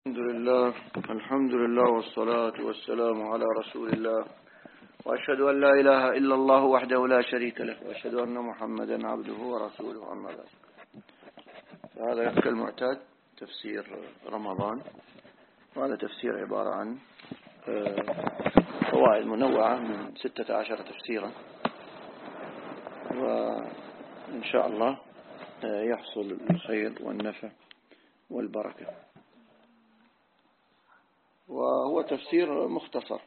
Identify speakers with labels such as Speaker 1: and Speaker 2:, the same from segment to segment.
Speaker 1: الحمد لله والصلاة والسلام على رسول الله، وأشهد أن لا إله إلا الله وحده لا شريك له، وأشهد أن محمدا عبده ورسوله. أما بعد، فهذا كالمعتاد تفسير رمضان، وهذا تفسير عبارة عن فوائد منوعة من 16 تفسيرا، وإن شاء الله يحصل الخير والنفع والبركة. وهو تفسير مختصر،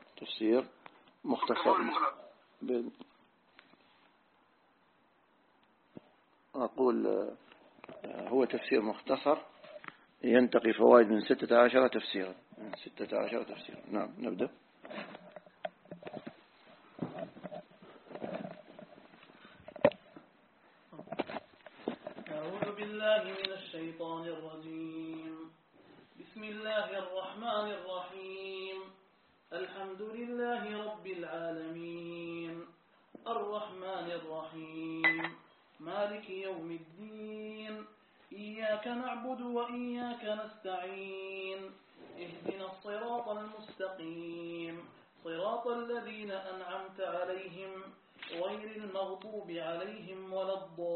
Speaker 1: أقول هو تفسير مختصر ينتقي فوائد من 16 تفسيرا. نعم، نبدأ.
Speaker 2: أعوذ بالله من الشيطان الرجيم. بسم الله الرحمن الرحيم. الحمد لله رب العالمين، الرحمن الرحيم، مالك يوم الدين، إياك نعبد وإياك نستعين، اهدنا الصراط المستقيم، صراط الذين أنعمت عليهم غير المغضوب عليهم ولا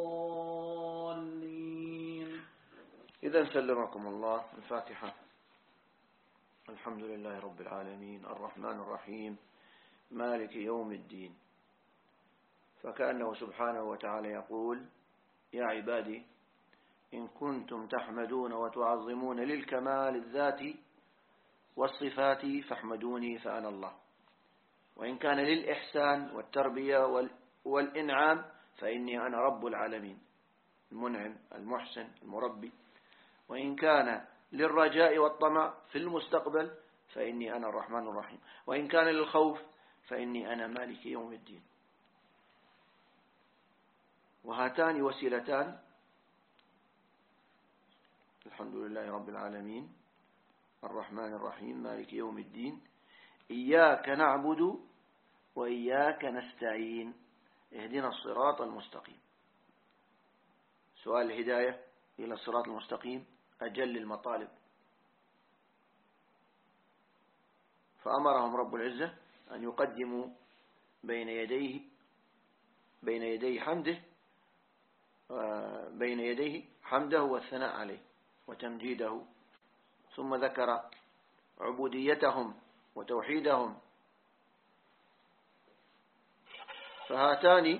Speaker 2: الضالين.
Speaker 1: إذا سلمكم الله. الفاتحة. الحمد لله رب العالمين، الرحمن الرحيم، مالك يوم الدين. فكأنه سبحانه وتعالى يقول: يا عبادي إن كنتم تحمدون وتعظمون للكمال الذاتي والصفات فاحمدوني فأنا الله، وإن كان للإحسان والتربية والإنعام فإني أنا رب العالمين، المنعم المحسن المربي، وإن كان للرجاء والطمع في المستقبل فإني أنا الرحمن الرحيم، وإن كان للخوف فإني أنا مالك يوم الدين. وهاتان وسيلتان: الحمد لله رب العالمين، الرحمن الرحيم، مالك يوم الدين، إياك نعبد وإياك نستعين، اهدنا الصراط المستقيم. سؤال الهداية إلى الصراط المستقيم أجل المطالب، فأمرهم رب العزة أن يقدموا بين يديه حمده والثناء عليه وتمجيده، ثم ذكر عبوديتهم وتوحيدهم. فهاتان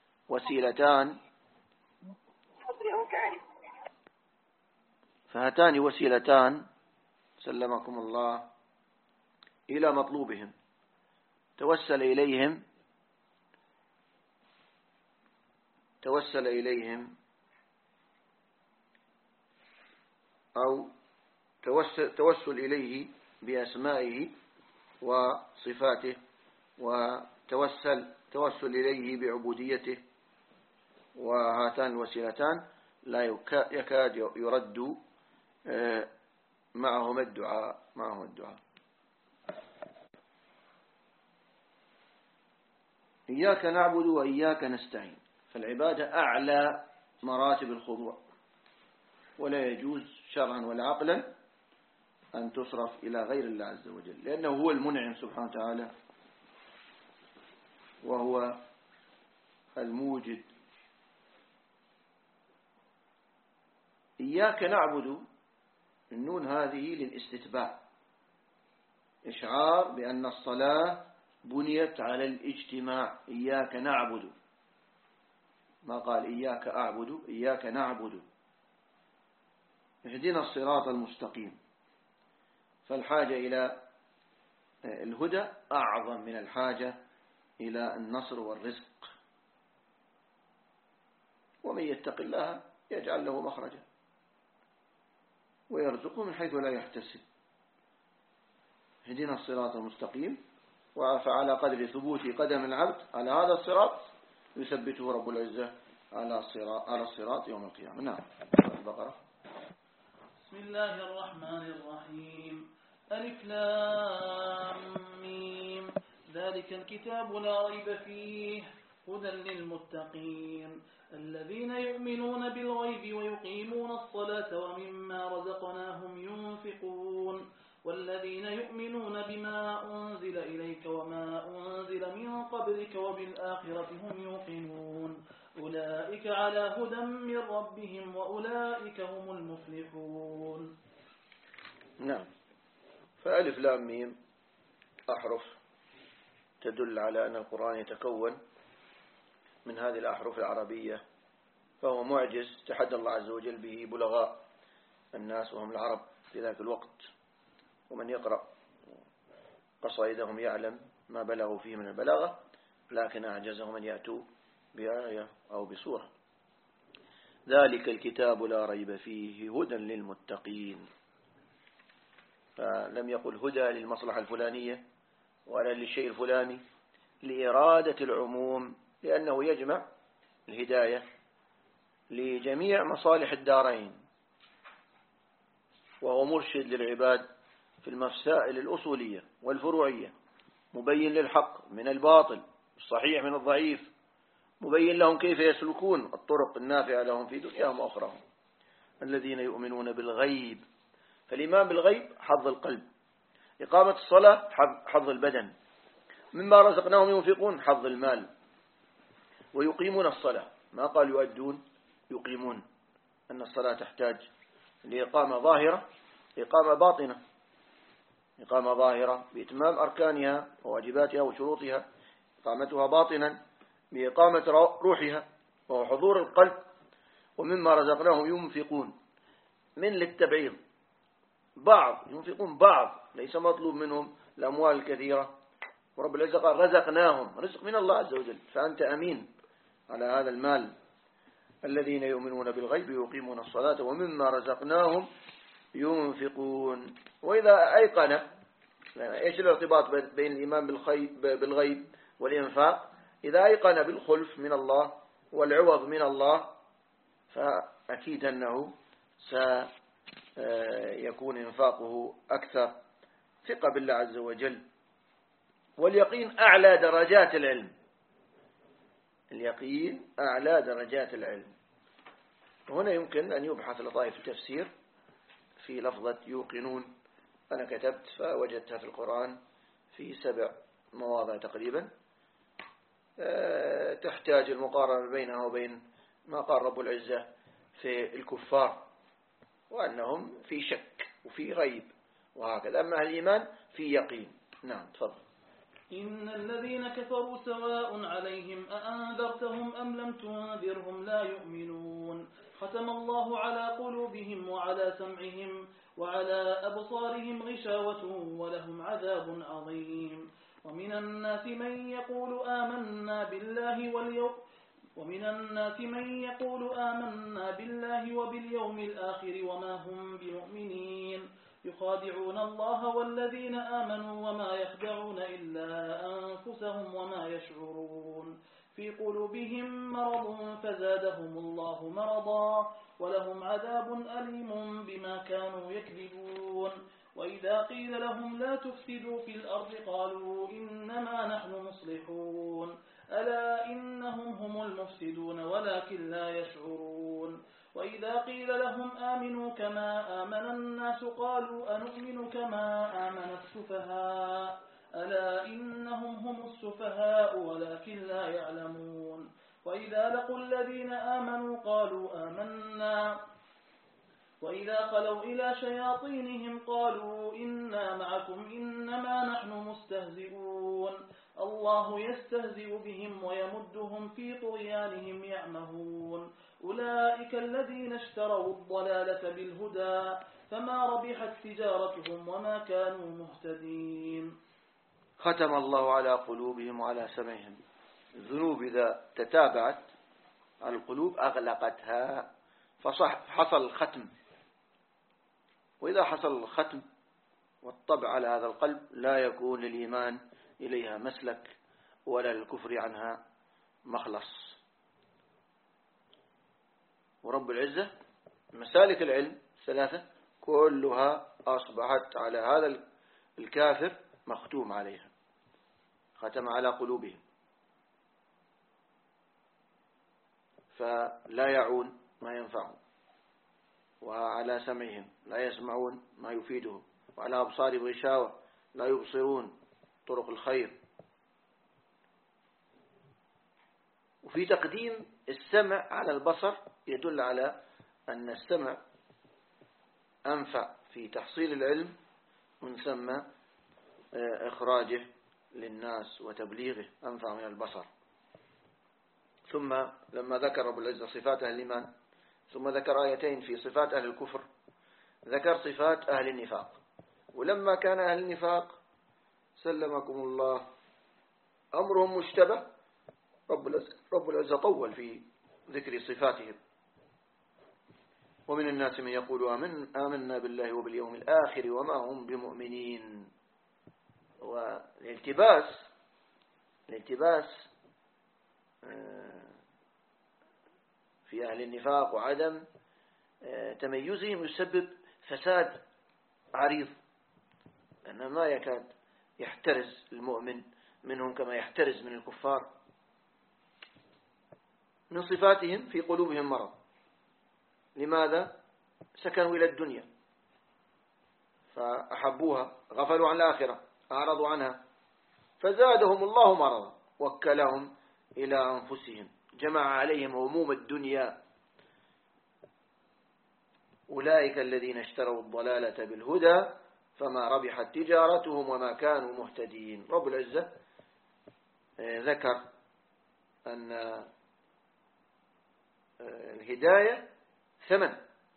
Speaker 1: وسيلتان سلمكم الله إلى مطلوبهم، توسل إليه بأسمائه وصفاته، توسل إليه بعبوديته. وهاتان الوسيلتان لا يكاد يرد معهم الدعاء. إياك نعبد وإياك نستعين، فالعبادة أعلى مراتب الخضوع، ولا يجوز شرعا ولا عقلا أن تصرف إلى غير الله عز وجل، لأنه هو المنعم سبحانه وتعالى، وهو الموجد. إياك نعبد، النون هذه للاستتباع، إشعار بأن الصلاة بنيت على الاجتماع. إياك نعبد، ما قال إياك أعبد، إياك نعبد. اهدنا الصراط المستقيم، فالحاجة إلى الهدى أعظم من الحاجة إلى النصر والرزق. ومن يتق الله يجعل له مخرجا ويرزقه من حيث لا يحتسب. اهدنا الصراط المستقيم، فعلى قدر ثبوت قدم العبد على هذا الصراط يثبته رب العزة على الصراط يوم القيامة. نعم. البقرة.
Speaker 2: بسم الله الرحمن الرحيم. ألف لام ميم. ذلك الكتاب لا ريب فيه هدى للمتقين الذين يؤمنون بالغيب ويقيمون الصلاة ومما رزقناهم ينفقون والذين يؤمنون بما أنزل إليك وما أنزل من قبلك وبالآخرة هم يوقنون أولئك على هدى من ربهم وأولئك هم المفلحون.
Speaker 1: نعم. فألف لام ميم أحرف تدل على أن القرآن يتكون من هذه الأحرف العربية، فهو معجز تحدى الله عز وجل به بلغاء الناس وهم العرب في ذاك الوقت، ومن يقرأ قصائدهم يعلم ما بلغوا فيه من البلاغة، لكن أعجزهم أن يأتوا بآية أو بسورة. ذلك الكتاب لا ريب فيه هدى للمتقين، فلم يقل هدى للمصلحة الفلانية ولا للشيء الفلاني، لإرادة العموم، لأنه يجمع الهداية لجميع مصالح الدارين، وهو مرشد للعباد في المسائل الأصولية والفروعية، مبين للحق من الباطل، الصحيح من الضعيف، مبين لهم كيف يسلكون الطرق النافعة لهم في دنياهم وأخراهم. الذين يؤمنون بالغيب، فالإيمان بالغيب حظ القلب، إقامة الصلاة حظ البدن، مما رزقناهم ينفقون حظ المال، ويقيمون الصلاة، ما قال يؤدون، يقيمون، أن الصلاة تحتاج لإقامة ظاهرة، إقامة باطنة، إقامة ظاهرة بإتمام أركانها وواجباتها وشروطها، إقامتها باطنا بإقامة روحها وهو حضور القلب. ومما رزقناهم ينفقون، من للتبعيض، بعض ينفقون بعض، ليس مطلوب منهم الأموال الكثيرة، ورب العزة قال رزقناهم، رزق من الله عز وجل، فأنت أمين على هذا المال. الذين يؤمنون بالغيب يقيمون الصلاة ومما رزقناهم ينفقون. وإذا أيقن، إيش الارتباط بين الإيمان بالغيب والإنفاق؟ إذا أيقن بالخلف من الله والعوض من الله، فأكيد أنه سيكون إنفاقه أكثر، ثقة بالله عز وجل. واليقين أعلى درجات العلم، اليقين أعلى درجات العلم. وهنا يمكن أن يبحث لطائف التفسير في لفظة يوقنون، أنا كتبت فوجدتها في القرآن في 7 مواضع تقريبا، تحتاج المقارنة بينها وبين ما قال رب العزة في الكفار، وأنهم في شك وفي ريب وهكذا، أما الإيمان في يقين. نعم تفضل.
Speaker 2: إن الذين كفروا سواء عليهم أأنذرتهم أم لم تنذرهم لا يؤمنون ختم الله على قلوبهم وعلى سمعهم وعلى أبصارهم غشاوة ولهم عذاب عظيم. ومن الناس من يقول آمنا بالله وباليوم الآخر وما هم بمؤمنين يخادعون الله والذين آمنوا وما يخدعون إلا أنفسهم وما يشعرون. في قلوبهم مرض فزادهم الله مرضا ولهم عذاب أليم بما كانوا يكذبون. وإذا قيل لهم لا تفسدوا في الأرض قالوا إنما نحن مصلحون ألا إنهم هم المفسدون ولكن لا يشعرون. وإذا قيل لهم آمنوا كما آمن الناس قالوا أنؤمن كما آمن السفهاء ألا إنهم هم السفهاء ولكن لا يعلمون. وإذا لقوا الذين آمنوا قالوا آمنا وإذا خلوا إلى شياطينهم قالوا إنا معكم إنما نحن مستهزئون الله يستهزئ بهم ويمدهم في طغيانهم يعمهون. أولئك الذين اشتروا الضلالة بالهدى فما ربحت تجارتهم وما كانوا مهتدين.
Speaker 1: ختم الله على قلوبهم وعلى سمعهم. الذنوب إذا تتابعت على القلوب أغلقتها، فحصل الختم. وإذا حصل الختم والطبع على هذا القلب لا يكون للإيمان إليها مسلك ولا للكفر عنها مخلص. ورب العزة مسالك العلم 3 كلها أصبحت على هذا الكافر مختوم عليها. ختم على قلوبهم فلا يعون ما ينفعهم، وعلى سمعهم لا يسمعون ما يفيدهم، وعلى أبصارهم غشاوة لا يبصرون طرق الخير. وفي تقديم السمع على البصر يدل على أن السمع أنفع في تحصيل العلم، من ثم إخراجه للناس وتبليغه أنفع من البصر. ثم لما ذكر رب العزة صفات أهل الإيمان، ثم ذكر آيتين في صفات أهل الكفر، ذكر صفات أهل النفاق. ولما كان أهل النفاق سلمكم الله أمرهم مشتبه، رب العزة طول في ذكر صفاتهم. ومن الناس من يقول آمنا بالله وباليوم الآخر وما هم بمؤمنين. والالتباس في أهل النفاق وعدم تميزهم يسبب فساد عريض، أنه ما يكاد يحترز المؤمن منهم كما يحترز من الكفار. من صفاتهم في قلوبهم مرض. لماذا؟ سكنوا إلى الدنيا فأحبوها، غفلوا عن الآخرة، أعرضوا عنها، فزادهم الله مرضا، وكلهم إلى أنفسهم، جمع عليهم هموم الدنيا. أولئك الذين اشتروا الضلالة بالهدى فما ربحت تجارتهم وما كانوا مهتدين. رب العزة ذكر أن الهداية ثمن،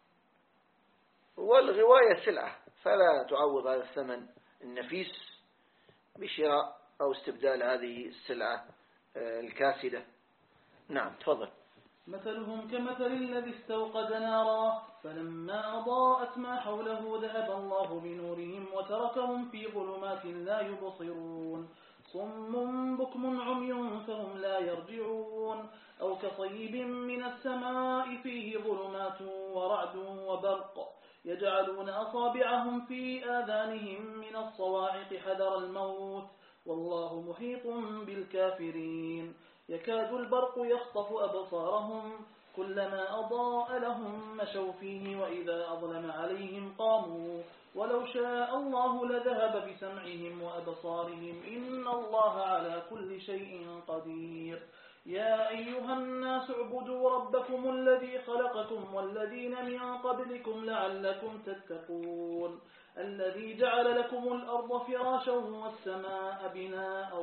Speaker 1: والغواية سلعة، فلا تعوض هذا الثمن النفيس بشراء أو استبدال هذه السلعة الكاسدة. نعم تفضل.
Speaker 2: مثلهم كمثل الذي استوقد نارا فلما أضاءت ما حوله ذهب الله بنورهم وتركهم في ظلمات لا يبصرون. صم بكم عمي فهم لا يرجعون. أو كصيب من السماء فيه ظلمات ورعد وبرق يجعلون أصابعهم في آذانهم من الصواعق حذر الموت والله محيط بالكافرين. يكاد البرق يخطف أبصارهم كلما أضاء لهم مشوا فيه وإذا أظلم عليهم قاموا ولو شاء الله لذهب بسمعهم وأبصارهم إن الله على كل شيء قدير. يا أيها الناس اعبدوا ربكم الذي خلقكم والذين من قبلكم لعلكم تتقون. الذي جعل لكم الأرض فراشا والسماء بناء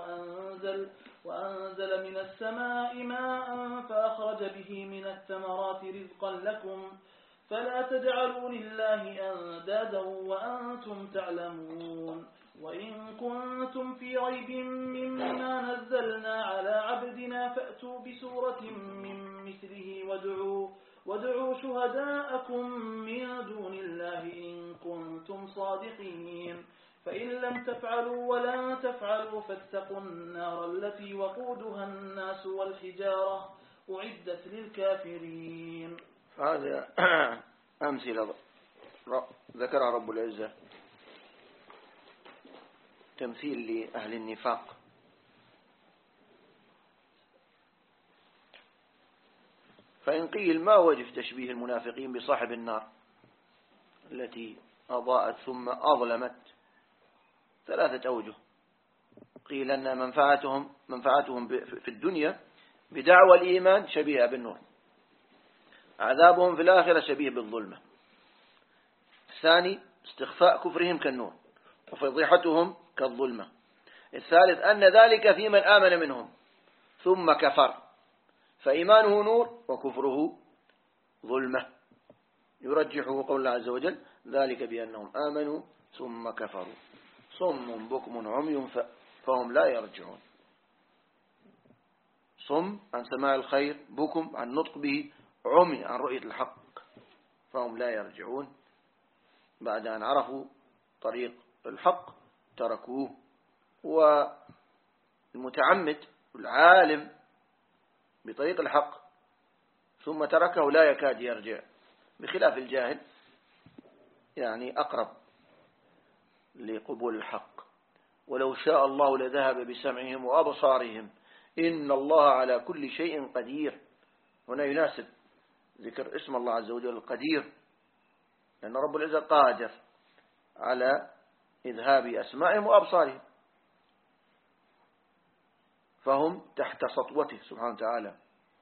Speaker 2: وأنزل من السماء ماء فأخرج به من الثمرات رزقا لكم فلا تجعلوا لله أندادا وأنتم تعلمون. وإن كنتم في ريب مما نزلنا على عبدنا فأتوا بسورة من مثله وادعوا شهداءكم من دون الله إن كنتم صادقين. فإن لم تفعلوا ولن تفعلوا فاتقوا النار التي وقودها الناس والحجارة أعدت للكافرين.
Speaker 1: هذا أمثلة ذكرها رب العزة تمثيل لأهل النفاق. فإن قيل ما وجه تشبيه المنافقين بصاحب النار التي أضاءت ثم أظلمت؟ ثلاثة أوجه. قيل أن منفعتهم في الدنيا بدعوى الإيمان شبيهة بالنور، عذابهم في الآخرة شبيه بالظلمة. الثاني استخفاء كفرهم كالنور وفضيحتهم كالظلمة. الثالث أن ذلك في من آمن منهم ثم كفر فإيمانه نور وكفره ظلمة. يرجحه قول الله عز وجل ذلك بأنهم آمنوا ثم كفروا. صم بكم عمي فهم لا يرجعون. صم عن سماع الخير، بكم عن نطق به، عمي عن رؤية الحق، فهم لا يرجعون. بعد أن عرفوا طريق الحق تركوه. والمتعمد العالم بطريق الحق ثم تركه لا يكاد يرجع، بخلاف الجاهل يعني أقرب لقبول الحق. ولو شاء الله لذهب بسمعهم وأبصارهم إن الله على كل شيء قدير. هنا يناسب ذكر اسم الله عز وجل القدير، لأن رب العزة قادر على إذهاب أسماعهم وأبصارهم، فهم تحت سطوته سبحانه وتعالى.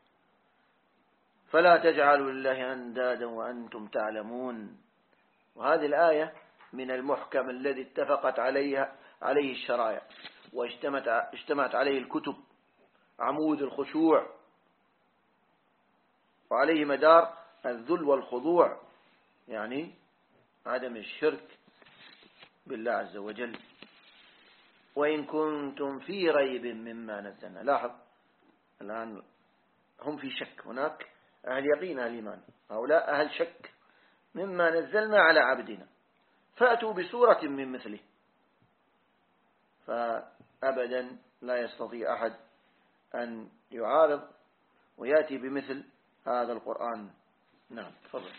Speaker 1: فلا تجعلوا لله أندادا وأنتم تعلمون. وهذه الآية من المحكم الذي اتفقت عليه الشرائع واجتمعت عليه الكتب، عمود الخشوع، وعليه مدار الذل والخضوع، يعني عدم الشرك بالله عز وجل. وإن كنتم في ريب مما نزلنا، لاحظ الآن هم في شك، هناك أهل يقين أهل إيمان، هؤلاء أهل شك مما نزلنا على عبدنا، فأتوا بسورة من مثله. فأبدا لا يستطيع أحد أن يعارض ويأتي بمثل هذا القرآن. نعم تفضل.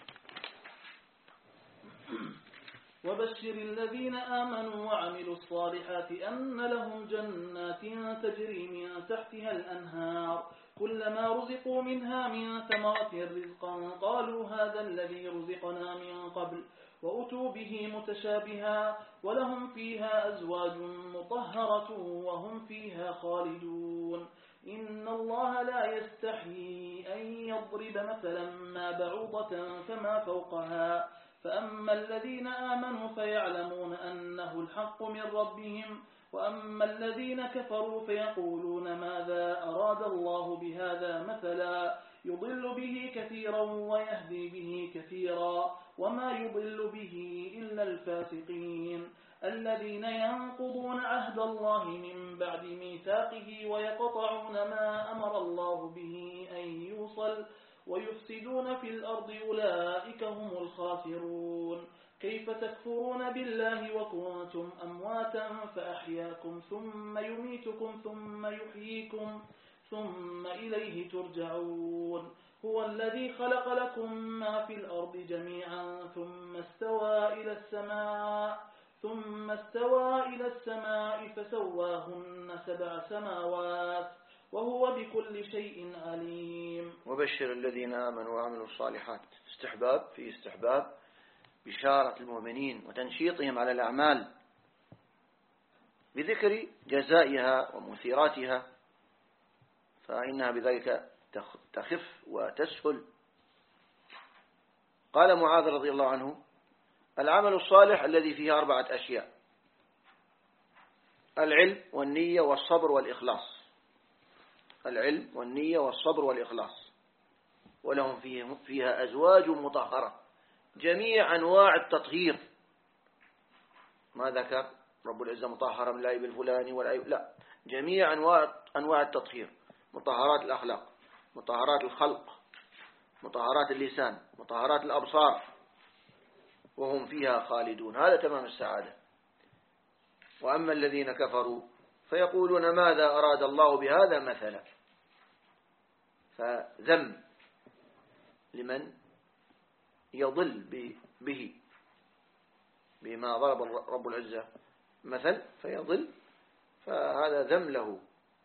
Speaker 2: وبشر الذين آمنوا وعملوا الصالحات أن لهم جنات تجري من تحتها الأنهار كلما رزقوا منها من ثمرة رزقا قالوا هذا الذي رزقنا من قبل وأتوا به متشابها ولهم فيها أزواج مطهرة وهم فيها خالدون. إن الله لا يستحيي أن يضرب مثلا ما بعوضة فما فوقها فأما الذين آمنوا فيعلمون أنه الحق من ربهم وأما الذين كفروا فيقولون ماذا أراد الله بهذا مثلا يضل به كثيرا ويهدي به كثيرا وما يضل به إلا الفاسقين الذين ينقضون عهد الله من بعد ميثاقه ويقطعون ما أمر الله به أن يوصل ويفسدون في الأرض أولئك هم الخاسرون. كيف تكفرون بالله وكنتم أمواتا فأحياكم ثم يميتكم ثم يحييكم ثم إليه ترجعون. هو الذي خلق لكم ما في الأرض جميعا ثم استوى إلى السماء فسواهن 7 سماوات وهو بكل شيء عليم.
Speaker 1: وبشر الذين آمنوا وعملوا الصالحات. استحباب بشارة المؤمنين وتنشيطهم على الأعمال بذكر جزائها ومثيراتها، فإنها بذلك تخف وتسهل. قال معاذ رضي الله عنه: العمل الصالح الذي فيه 4 أشياء: العلم والنية والصبر والإخلاص. العلم والنية والصبر والإخلاص. ولهم فيها أزواج مطهرة، جميع أنواع التطهير. ما ذكر رب العزة مطهرة من العيب الفلاني والعيب، لا، جميع أنواع التطهير، مطهرات الأخلاق، مطهرات الخلق، مطهرات اللسان، مطهرات الأبصار، وهم فيها خالدون. هذا تمام السعادة. وأما الذين كفروا فيقولون ماذا أراد الله بهذا مثلا، فذم لمن يضل به بما ضرب رب العزة مثل فيضل، فهذا ذم له.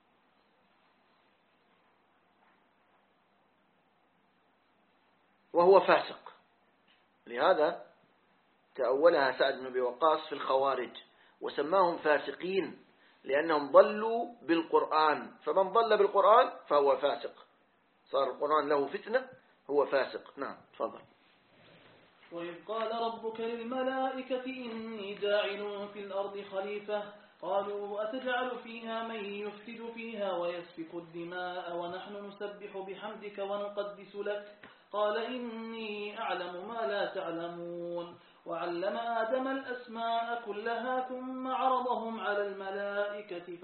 Speaker 1: وهو فاسق. لهذا تأولها سعد بن أبي وقاص في الخوارج وسماهم فاسقين، لأنهم ضلوا بالقرآن، فمن ضل بالقرآن فهو فاسق، صار القرآن له فتنة، هو فاسق. نعم تفضل.
Speaker 2: وإذ قال ربك للملائكة إني جاعل في الأرض خليفة قالوا أتجعل فيها من يفسد فيها ويسفك الدماء ونحن نسبح بحمدك ونقدس لك قال إني أعلم ما لا تعلمون. وعلم آدم الأسماء كلها ثم عرضهم على الملائكة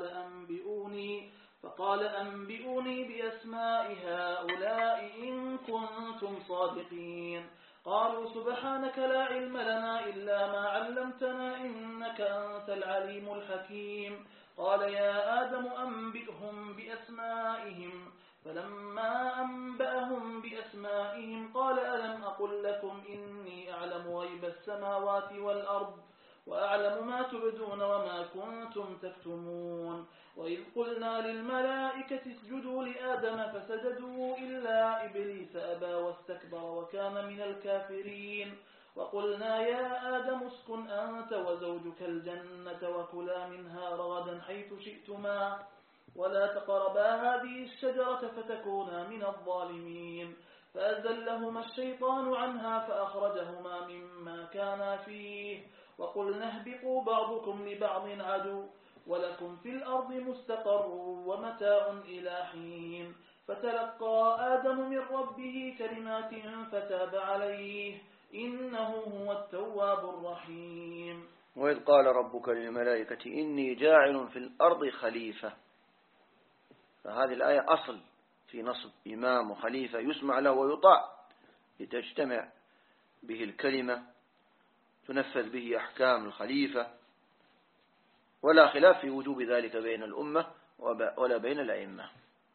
Speaker 2: فقال أنبئوني بأسماء هؤلاء إن كنتم صادقين. قالوا سبحانك لا علم لنا إلا ما علمتنا إنك أنت العليم الحكيم. قال يا آدم أنبئهم بأسمائهم فلما أنبأهم بأسمائهم قال ألم أقل لكم إني أعلم غيب السماوات والأرض وأعلم ما تبدون وما كنتم تكتمون. وإذ قلنا للملائكة اسجدوا لآدم فسجدوا إلا إبليس أبى واستكبر وكان من الكافرين. وقلنا يا آدم اسكن أنت وزوجك الجنة وكلا منها رغدا حيث شئتما ولا تقربا هذه الشجرة فتكونا من الظالمين فأزلهما الشيطان عنها فأخرجهما مما كانا فيه وقلنا اهبطوا بعضكم لبعض عدو ولكم في الأرض مستقر ومتاع إلى حين فتلقى آدم من ربه كلمات فتاب عليه إنه هو التواب الرحيم.
Speaker 1: وإذ قال ربك للملائكة إني جاعل في الأرض خليفة. فهذه الآية أصل في نصب إمام وخليفة يسمع له ويطاع لتجتمع به الكلمة تنفذ به أحكام الخليفة ولا خلاف في وجوب ذلك بين الأمة ولا بين الأئمة.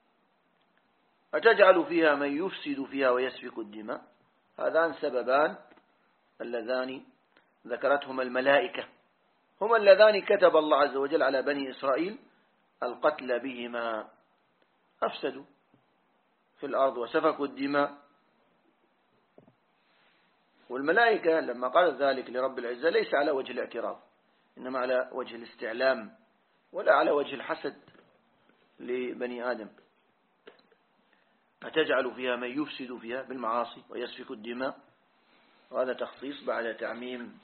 Speaker 1: أتجعل فيها من يفسد فيها ويسفك الدماء. هذان سببان اللذان ذكرتهما الملائكة هما اللذان كتب الله عز وجل على بني إسرائيل القتل بهما. أفسدوا في الأرض وسفكوا الدماء. والملائكة لما قالت ذلك لرب العزة ليس على وجه الاعتراض إنما على وجه الاستعلام ولا على وجه الحسد لبني آدم. أتجعل فيها من يفسد فيها بالمعاصي ويسفك الدماء. وهذا تخصيص بعد تعميم.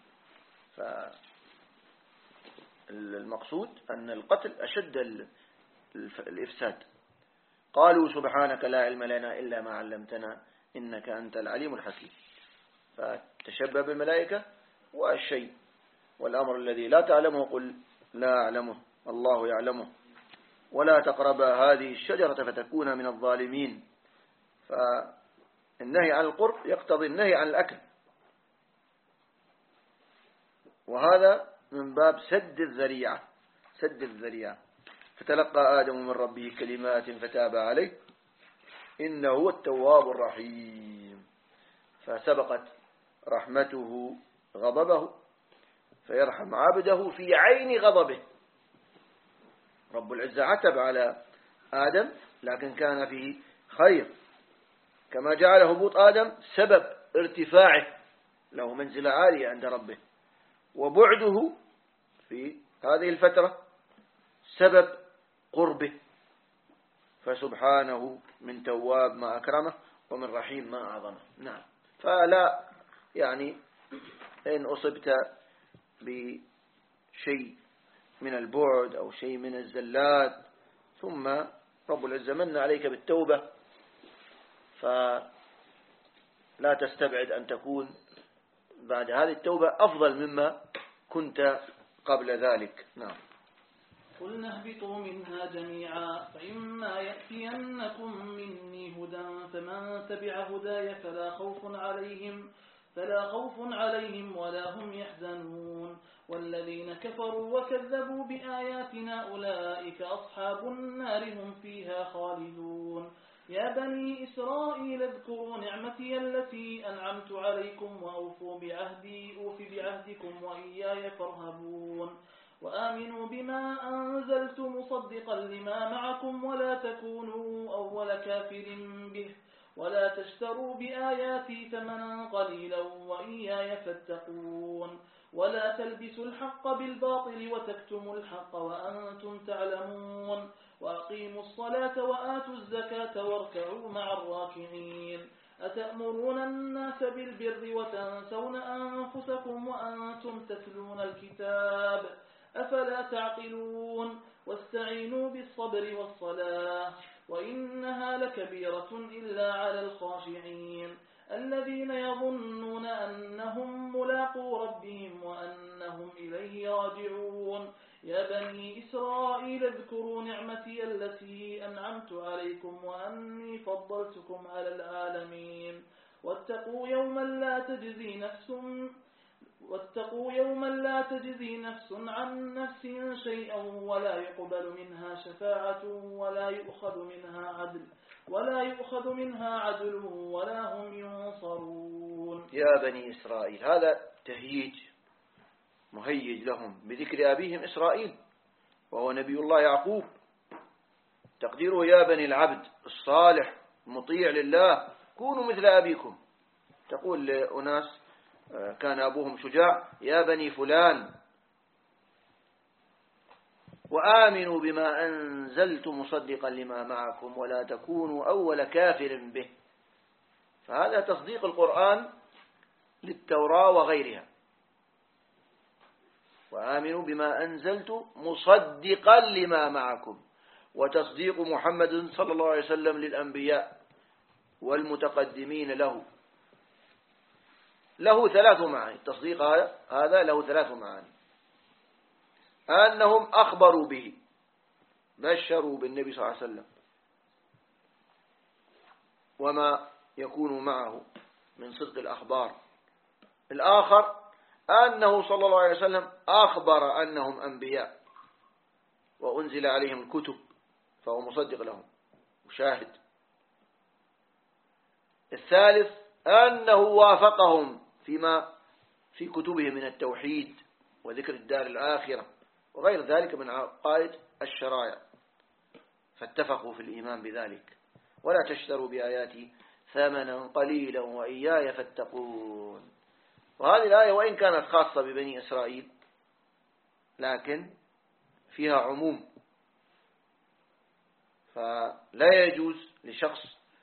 Speaker 1: فالمقصود أن القتل أشد الإفساد. قالوا سبحانك لا علم لنا إلا ما علمتنا إنك أنت العليم الحكيم. فتشبه بالملائكة والشيء والأمر الذي لا تعلمه قل لا أعلمه الله يعلمه ولا تقربا هذه الشجرة فتكون من الظالمين. فالنهي عن القرب يقتضي النهي عن الأكل وهذا من باب سد الذريعة. سد الذريعة. فتلقى آدم من ربه كلمات فتاب عليه إنه هو التواب الرحيم. فسبقت رحمته غضبه فيرحم عبده في عين غضبه. رب العزة عتب على آدم لكن كان فيه خير كما جعل هبوط آدم سبب ارتفاعه له منزلة عالية عند ربه وبعده في هذه الفترة سبب قربه. فسبحانه من تواب ما أكرمه ومن رحيم ما أعظمه. نعم. فلا يعني إن أصبت بشيء من البعد أو شيء من الزلات ثم رب العزة من عليك بالتوبة فلا تستبعد أن تكون بعد هذه التوبة أفضل مما كنت قبل ذلك. نعم.
Speaker 2: قلنا اهبطوا منها جميعا فإما يأتينكم مني هدى فمن تبع هداي فلا خوف عليهم ولا هم يحزنون والذين كفروا وكذبوا بآياتنا أولئك أصحاب النار هم فيها خالدون. يا بني إسرائيل اذكروا نعمتي التي أنعمت عليكم وأوفوا بعهدي أوف بعهدكم وإياي فارهبون وآمنوا بما أنزلت مصدقا لما معكم ولا تكونوا أول كافر به ولا تشتروا بآياتي ثمنا قليلا وإياي فاتقون ولا تلبسوا الحق بالباطل وتكتموا الحق وأنتم تعلمون وأقيموا الصلاة وآتوا الزكاة واركعوا مع الراكعين. أتأمرون الناس بالبر وتنسون أنفسكم وأنتم تتلون الكتاب أفلا تعقلون واستعينوا بالصبر والصلاة وإنها لكبيرة إلا على الخاشعين الذين يظنون أنهم ملاقو ربهم وأنهم إليه راجعون. يا بني إسرائيل اذكروا نعمتي التي أنعمت عليكم وأني فضلتكم على العالمين واتقوا يوما لا تجزي نفس عن نفس شيئا ولا يقبل منها شفاعة ولا يؤخذ منها عدل ولا هم ينصرون.
Speaker 1: يا بني إسرائيل هذا تهييج مهيج لهم بذكر أبيهم إسرائيل وهو نبي الله يعقوب. تقديره يا بني العبد الصالح المطيع لله كونوا مثل أبيكم. تقول لأناس كان أبوهم شجاع: يا بني فلان وآمنوا بما أنزلت مصدقا لما معكم ولا تكونوا أول كافر به. فهذا تصديق القرآن للتوراة وغيرها. وآمنوا بما أنزلت مصدقا لما معكم، وتصديق محمد صلى الله عليه وسلم للأنبياء والمتقدمين له ثلاث معاني. التصديق هذا له ثلاث معاني: أنهم أخبروا به، بشروا بالنبي صلى الله عليه وسلم وما يكون معه من صدق الأخبار. الآخر أنه صلى الله عليه وسلم أخبر أنهم أنبياء وأنزل عليهم الكتب، فهو مصدق لهم وشاهد. الثالث أنه وافقهم فيما في كتبه من التوحيد وذكر الدار الآخرة وغير ذلك من عقائد الشرائع، فاتفقوا في الإيمان بذلك. ولا تشتروا بآياتي ثمنا قليلا وإياي فاتقون. وهذه الآية وإن كانت خاصة ببني إسرائيل لكن فيها عموم، فلا يجوز لشخص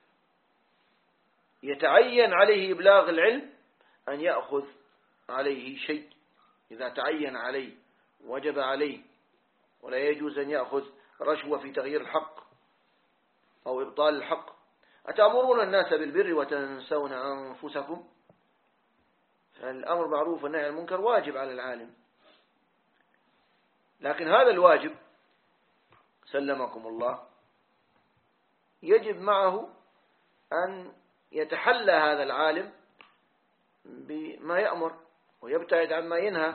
Speaker 1: يتعين عليه إبلاغ العلم أن يأخذ عليه شيء إذا تعين عليه وجب عليه، ولا يجوز أن يأخذ رشوة في تغيير الحق أو إبطال الحق. أتأمرون الناس بالبر وتنسون أنفسكم؟ فالأمر معروف والنهي عن المنكر واجب على العالم، لكن هذا الواجب سلمكم الله يجب معه أن يتحلى هذا العالم بما يأمر ويبتعد عما ينهى.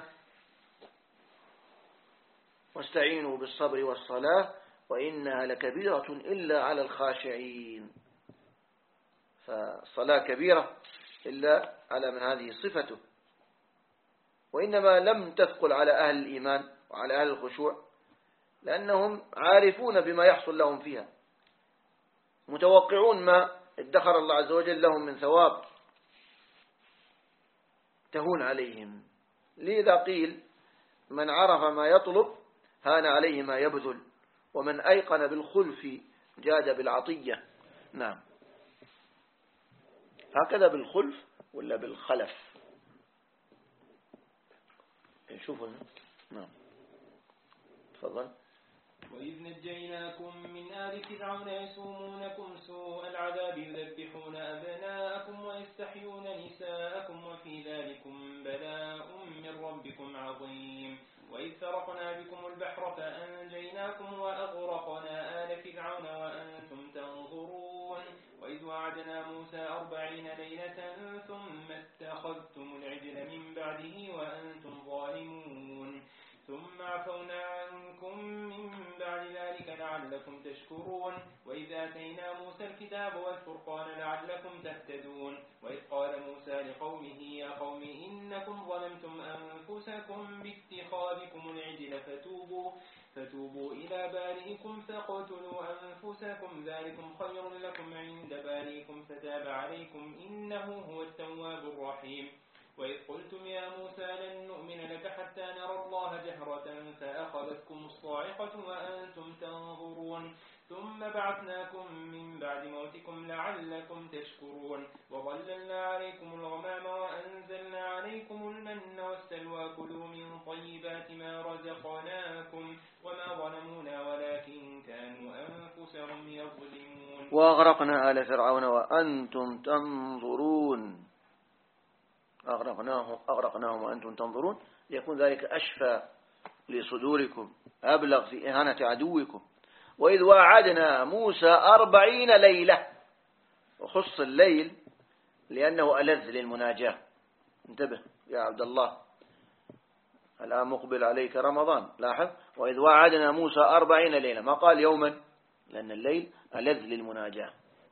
Speaker 1: واستعينوا بالصبر والصلاة وإنها لكبيرة إلا على الخاشعين. فالصلاة كبيرة إلا على من هذه صفته، وإنما لم تثقل على أهل الإيمان وعلى أهل الخشوع لأنهم عارفون بما يحصل لهم فيها، متوقعون ما ادخر الله عز وجل لهم من ثواب تهون عليهم. لذا قيل: من عرف ما يطلب هان عليه ما يبذل، ومن أيقن بالخلف جاد بالعطية. نعم، هكذا بالخلف ولا بالخلف؟ شوفوا. نعم، تفضل.
Speaker 3: وإذ نجيناكم من آل فرعون يسومونكم سوء العذاب يذبحون أبناءكم ويستحيون نساءكم وفي ذلكم بلاء من ربكم عظيم. وإذ فرقنا بكم البحر فأنجيناكم وأغرقنا آل فرعون وأنتم تنظرون. وإذ وعدنا موسى 40 ليلة ثم اتخذتم العجل من بعده وأنتم ظالمون. ثم عفونا عنكم من بعد ذلك لعلكم تشكرون. وإذ آتينا موسى الكتاب والفرقان لعلكم تهتدون. وإذ قال موسى لقومه: يا قوم إنكم ظلمتم أنفسكم باتخاذكم العجل فتوبوا إلى بارئكم فاقتلوا أنفسكم ذلكم خير لكم عند بارئكم فتاب عليكم إنه هو التواب الرحيم. وإذ قلتم يا موسى لن نؤمن لك حتى نرى الله جهرة فأخذتكم الصاعقة وأنتم تنظرون. ثم بعثناكم من بعد موتكم لعلكم تشكرون. وظللنا عليكم الغمام وأنزلنا عليكم المن والسلوى كلوا من طيبات ما رزقناكم وما ظلمونا ولكن كانوا أنفسهم يظلمون.
Speaker 1: وأغرقنا آل فرعون وأنتم تنظرون. أغرقناهم وأنتم تنظرون ليكون ذلك أشفى لصدوركم أبلغ في إهانة عدوكم. وإذ وعدنا موسى 40 ليلة، وخص الليل لأنه ألذ للمناجاة. انتبه يا عبد الله، الآن مقبل عليك رمضان، لاحظ: وإذ وعدنا موسى 40 ليلة، ما قال يوما، لأن الليل ألذ للمناجاة.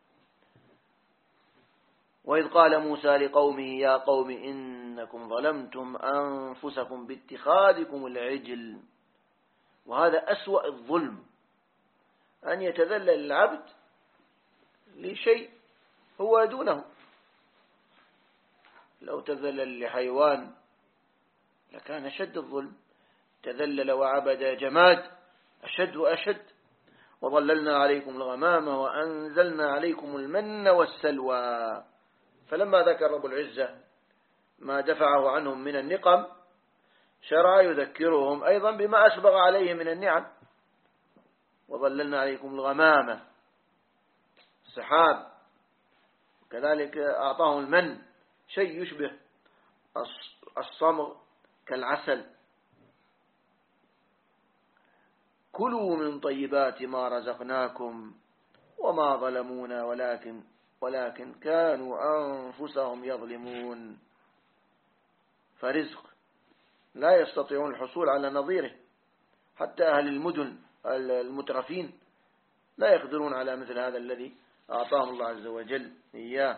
Speaker 1: وإذ قال موسى لقومه: يا قوم إنكم ظلمتم أنفسكم باتخاذكم العجل. وهذا أسوأ الظلم، أن يتذلل العبد لشيء هو دونه، لو تذلل لحيوان لكان أشد الظلم، تذلل وعبد جماد أشد وأشد. وظللنا عليكم الغمام وأنزلنا عليكم المن والسلوى. فلما ذكر رب العزة ما دفعه عنهم من النقم شرع يذكرهم أيضا بما أسبغ عليه من النعم. وظللنا عليكم الغمام السحاب، كذلك أعطاهم المن شيء يشبه الصمغ كالعسل. كلوا من طيبات ما رزقناكم وما ظلمونا ولكن كانوا أنفسهم يظلمون. فرزق لا يستطيعون الحصول على نظيره، حتى أهل المدن المترفين لا يقدرون على مثل هذا الذي أعطاهم الله عز وجل إياه.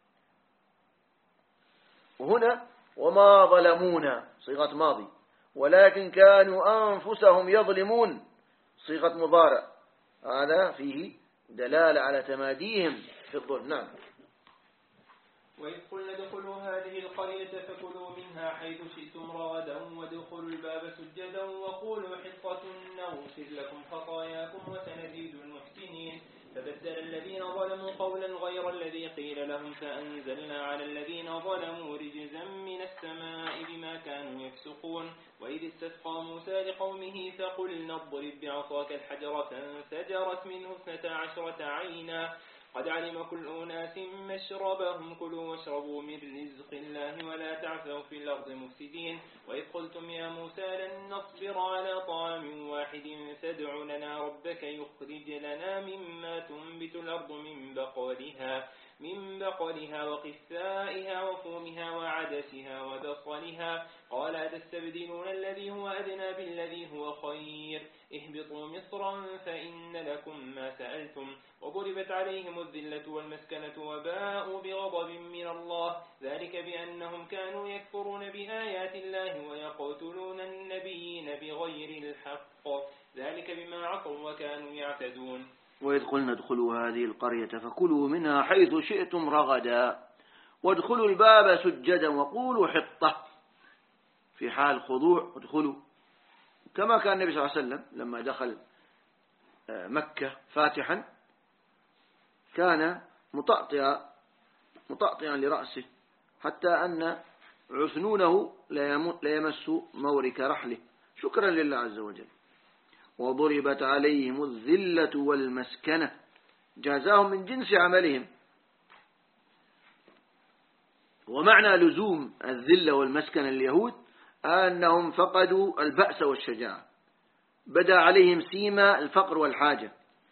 Speaker 1: وهنا وما ظلمونا صيغة ماضي، ولكن كانوا أنفسهم يظلمون صيغة مضارع، هذا فيه دلالة على تماديهم في الظلم. نعم.
Speaker 3: وإذ قلنا ادخلوا هذه القرية فكلوا منها حيث شئتم رغدا وادخلوا الباب سجدا وقولوا حطة نغفر لكم خطاياكم وسنزيد المحسنين. فبدل الذين ظلموا قولا غير الذي قيل لهم فأنزلنا على الذين ظلموا رجزا من السماء بما كانوا يفسقون. وإذ استسقى موسى لقومه فقلنا اضرب بعصاك الحجر فانفجرت منه 12 عينا قد علم كل أناس مشربهم كلوا واشربوا من رزق الله ولا تعثوا في الأرض مفسدين. وإذ قلتم يا موسى لن نصبر على طعام واحد فادع لنا ربك يخرج لنا مما تنبت الأرض من بقلها وقثائها وفومها وعدسها وبصلها قال أتستبدلون الذي هو أدنى بالذي هو خير اهبطوا مصرا فإن لكم ما سألتم. وضربت عليهم الذلة والمسكنة وباءوا بغضب من الله ذلك بأنهم كانوا يكفرون بآيات الله ويقتلون النبيين بغير الحق ذلك بما عصوا وكانوا يعتدون.
Speaker 1: وإذ قلنا ادخلوا هذه القرية فكلوا منها حيث شئتم رغدا وادخلوا الباب سجدا وقولوا حطة، في حال خضوع ادخلوا، كما كان النبي صلى الله عليه وسلم لما دخل مكة فاتحا كان مطأطئا لرأسه حتى أن عثنونه لا يمس مورك رحله شكرا لله عز وجل. وضربت عليهم الذلة والمسكنة جازاهم من جنس عملهم. ومعنى لزوم الذلة والمسكنة اليهود أنهم فقدوا البأس والشجاعة، بدا عليهم سيما الفقر والحاجة،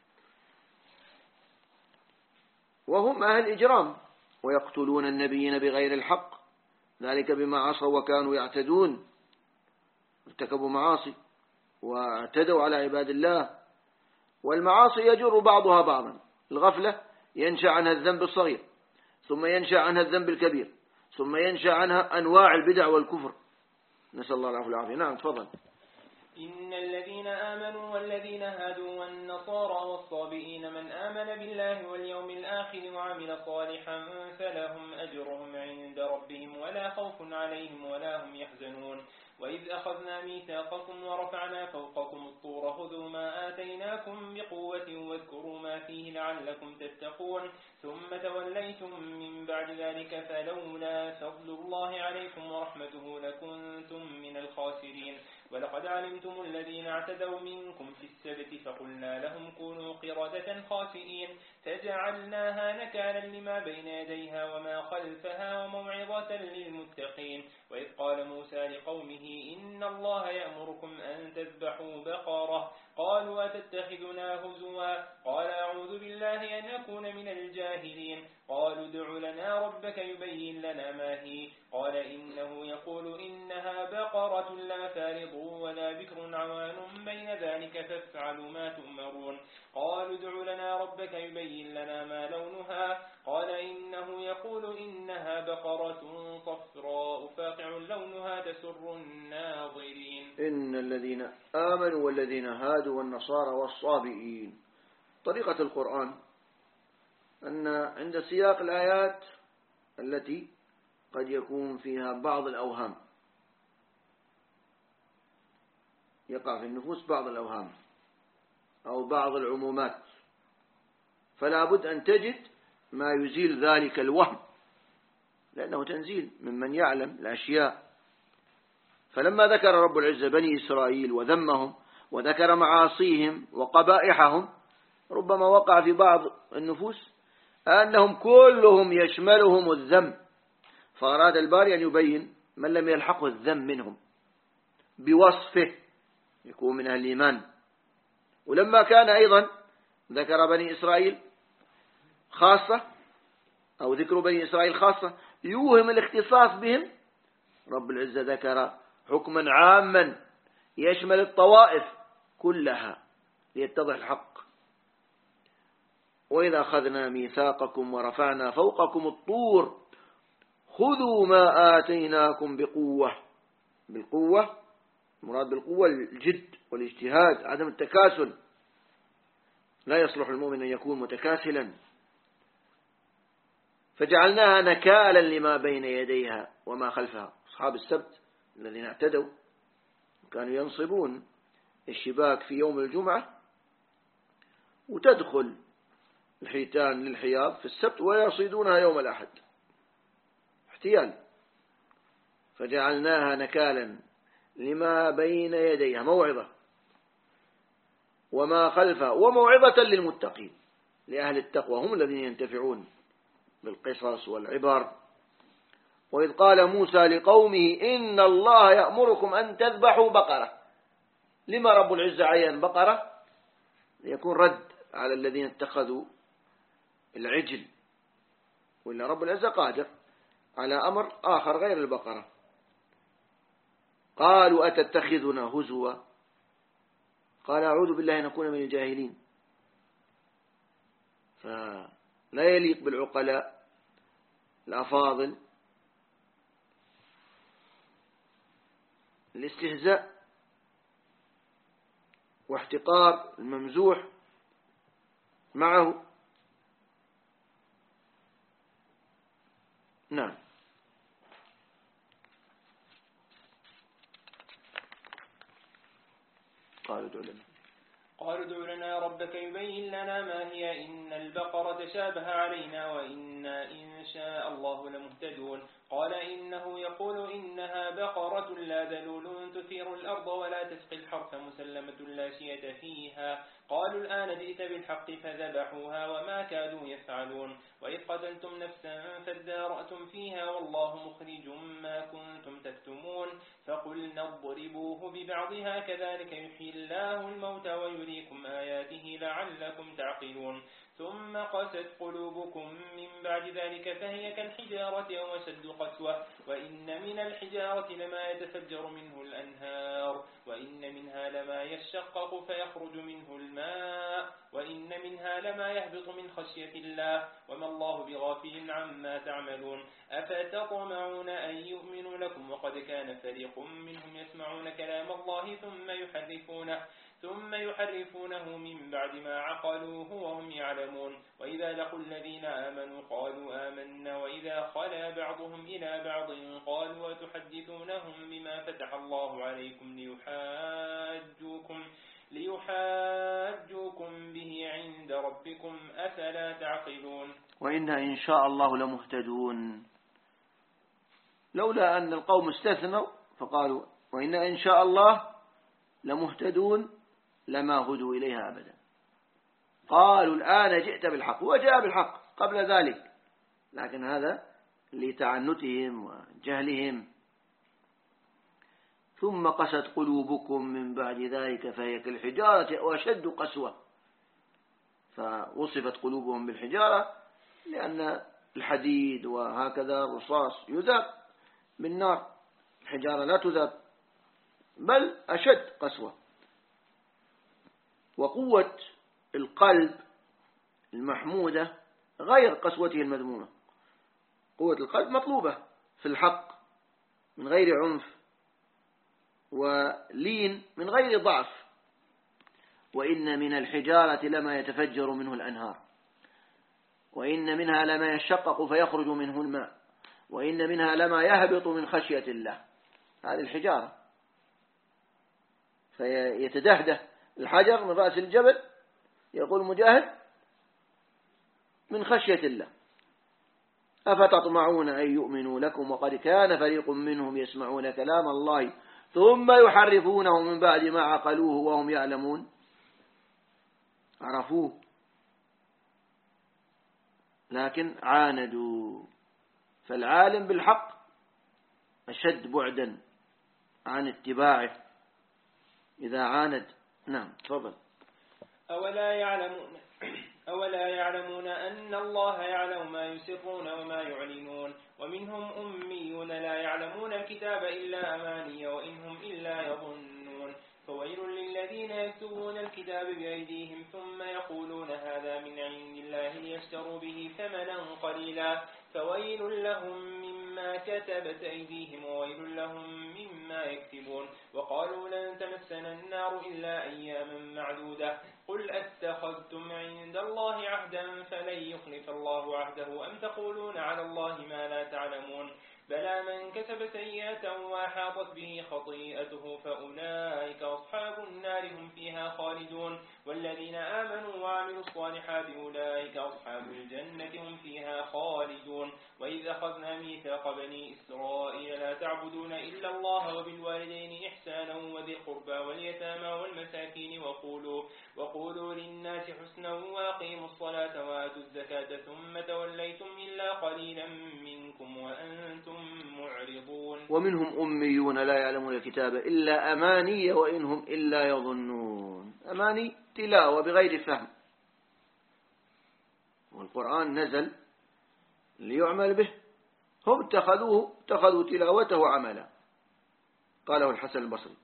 Speaker 1: وهم أهل إجرام ويقتلون النبيين بغير الحق ذلك بما عصوا وكانوا يعتدون، ارتكبوا معاصي واعتدوا على عباد الله. والمعاصي يجر بعضها بعضا، الغفلة ينشأ عنها الذنب الصغير، ثم ينشأ عنها الذنب الكبير، ثم ينشأ عنها أنواع البدع والكفر، نسأل الله العفو والعافية. نعم تفضل.
Speaker 3: إن الذين آمنوا والذين هادوا والنصارى والصابئين من آمن بالله واليوم الآخر وعمل صالحا فلهم أجرهم عند ربهم ولا خوف عليهم ولا هم يحزنون. وإذ أخذنا ميثاقكم ورفعنا فوقكم الطور خذوا ما آتيناكم بقوة واذكروا ما فيه لعلكم تتقون ثم توليتم من بعد ذلك فلولا فضل الله عليكم ورحمته لكنتم من الخاسرين. ولقد علمتم الذين اعتدوا منكم في السبت فقلنا لهم كونوا قردة خاسئين فجعلناها نكالا لما بين يديها وما خلفها وموعظة للمتقين. وإذ قال موسى لقومه إن الله يأمركم أن تذبحوا بقرة قالوا أتتخذنا هزوا قال أعوذ بالله أن أكون من الجاهلين. قالوا ادع لنا ربك يبين لنا ما هي قال إنه يقول إنها بقرة لا فارض ولا بكر عوان بين ذلك فافعلوا ما تؤمرون. قالوا ادع لنا ربك يبين لنا ما لونها قال إنه يقول إنها بقرة صفراء فاقع لونها تسر الناظرين.
Speaker 1: إن الذين آمنوا والذين هادوا والنصارى والصابئين. طريقة القرآن أن عند سياق الآيات التي قد يكون فيها بعض الأوهام، يقع في النفوس بعض الأوهام أو بعض العمومات، فلا بد أن تجد ما يزيل ذلك الوهم، لأنه تنزيل ممن يعلم الأشياء. فلما ذكر رب العزة بني إسرائيل وذمهم وذكر معاصيهم وقبائحهم، ربما وقع في بعض النفوس أنهم كلهم يشملهم الذم، فأراد الباري أن يبين من لم يلحقه الذم منهم بوصفه يكون من أهل الإيمان. ولما كان أيضا ذكر بني إسرائيل خاصة أو ذكر بني إسرائيل خاصة يوهم الاختصاص بهم، رب العزة ذكر حكما عاما يشمل الطوائف كلها ليتضح الحق. وإذا أخذنا ميثاقكم ورفعنا فوقكم الطور خذوا ما آتيناكم بقوة. بالقوة المراد بالقوة الجد والاجتهاد، عدم التكاسل. لا يصلح المؤمن أن يكون متكاسلا. فجعلناها نكالا لما بين يديها وما خلفها. أصحاب السبت الذين اعتدوا كانوا ينصبون الشباك في يوم الجمعة وتدخل الحيتان للحياض في السبت ويصيدونها يوم الأحد احتيال. فجعلناها نكالا لما بين يديها، موعظة، وما خلفها وموعظة للمتقين، لأهل التقوى هم الذين ينتفعون بالقصص والعبر. وإذ قال موسى لقومه إن الله يأمركم أن تذبحوا بقرة. لما رب العزة عين بقرة؟ ليكون رد على الذين اتخذوا العجل، وإلا رب العزة قادر على أمر آخر غير البقرة. قالوا أتتخذنا هزوا، قال أعوذ بالله أن أكون من الجاهلين. فلا يليق بالعقلاء الأفاضل الاستهزاء واحتقار الممزوح معه. نعم. قالوا
Speaker 3: ادع لنا ربك يبين لنا ما هي إن البقرة تشابه علينا وإنا إن شاء الله لمهتدون. قال إنه يقول إنها بقرة لا ذلول تثير الأرض ولا تسقي الحرث مسلمة لا شية فيها. قالوا الآن جئت بالحق فذبحوها وما كادوا يفعلون. وإذ قتلتم نفسا فادارأتم فيها والله مخرج ما كنتم تكتمون. فقلنا اضربوه ببعضها كذلك يحيي الله الموتى ويريكم آياته لعلكم تعقلون. ثم قست قلوبكم من بعد ذلك فهي كالحجارة أو أشد قسوة. وإن من الحجارة لما يتفجر منه الأنهار وإن منها لما يشقق فيخرج منه الماء وإن منها لما يهبط من خشية الله وما الله بغافل عما تعملون. أفتطمعون أن يؤمنوا لكم وقد كان فريق منهم يسمعون كلام الله ثم يحرفونه من بعد ما عقلوه وهم يعلمون. وإذا لقوا الذين آمنوا قالوا آمنا وإذا خلا بعضهم إلى بعض قالوا وتحدثونهم بما فتح الله عليكم ليحاجوكم به عند ربكم أفلا تعقلون.
Speaker 1: وإنا إن شاء الله لمهتدون. لولا أن القوم استثنوا فقالوا وإنا إن شاء الله لمهتدون لما هدوا إليها أبدا. قالوا الآن جئت بالحق، وجاء بالحق قبل ذلك، لكن هذا لتعنتهم وجهلهم. ثم قست قلوبكم من بعد ذلك فهي كالحجارة وأشد قسوة. فوصفت قلوبهم بالحجارة لأن الحديد وهكذا الرصاص يذاب بالنار، الحجارة لا تذاب بل أشد قسوة. وقوة القلب المحمودة غير قسوته المذمومة. قوة القلب مطلوبة في الحق من غير عنف ولين من غير ضعف. وإن من الحجارة لما يتفجر منه الأنهار وإن منها لما يشقق فيخرج منه الماء وإن منها لما يهبط من خشية الله. هذه الحجارة، فيتدهده الحجر من رأس الجبل، يقول مجاهد من خشية الله. أفتطمعون أن يؤمنوا لكم وقد كان فريق منهم يسمعون كلام الله ثم يحرفونه من بعد ما عقلوه وهم يعلمون. عرفوه لكن عاندوا. فالعالم بالحق أشد بعدا عن اتباعه إذا عاند. نعم تفضل.
Speaker 3: أولا يعلمون أن الله يعلم ما يسرون وما يعلنون ومنهم أميون لا يعلمون الكتاب إلا أماني وإنهم إلا يظنون فويل للذين يكتبون الكتاب بأيديهم ثم يقولون هذا من عند الله ليشتروا به ثمنا قليلا فويل لهم مما كتبت أيديهم وويل لهم مما يكتبون وقالوا لن تمسنا النار إلا أياما معدودة قل أتخذتم عند الله عهدا فلن يخلف الله عهده أم تقولون على الله ما لا تعلمون بلى من كسب سيئة وأحاطت به خطيئته فأولئك أصحاب النار هم فيها خالدون والذين آمنوا وعملوا الصالحات أولئك أصحاب الجنة هم فيها خالدون وإذ أخذنا ميثاق بني إسرائيل لا تعبدون إلا الله وبالوالدين إحسانا وذي القربى واليتامى والمساكين وقولوا للناس حسنا وأقيموا الصلاة وآتوا الزكاة ثم توليتم إلا قليلا منكم وأنتم معرضون.
Speaker 1: ومنهم أميون لا يعلمون الكتاب إلا أماني وإنهم إلا يظنون. أماني تلاوة بغير فهم، والقرآن نزل ليعمل به، هم اتخذوا تلاوته عملا. قاله الحسن البصري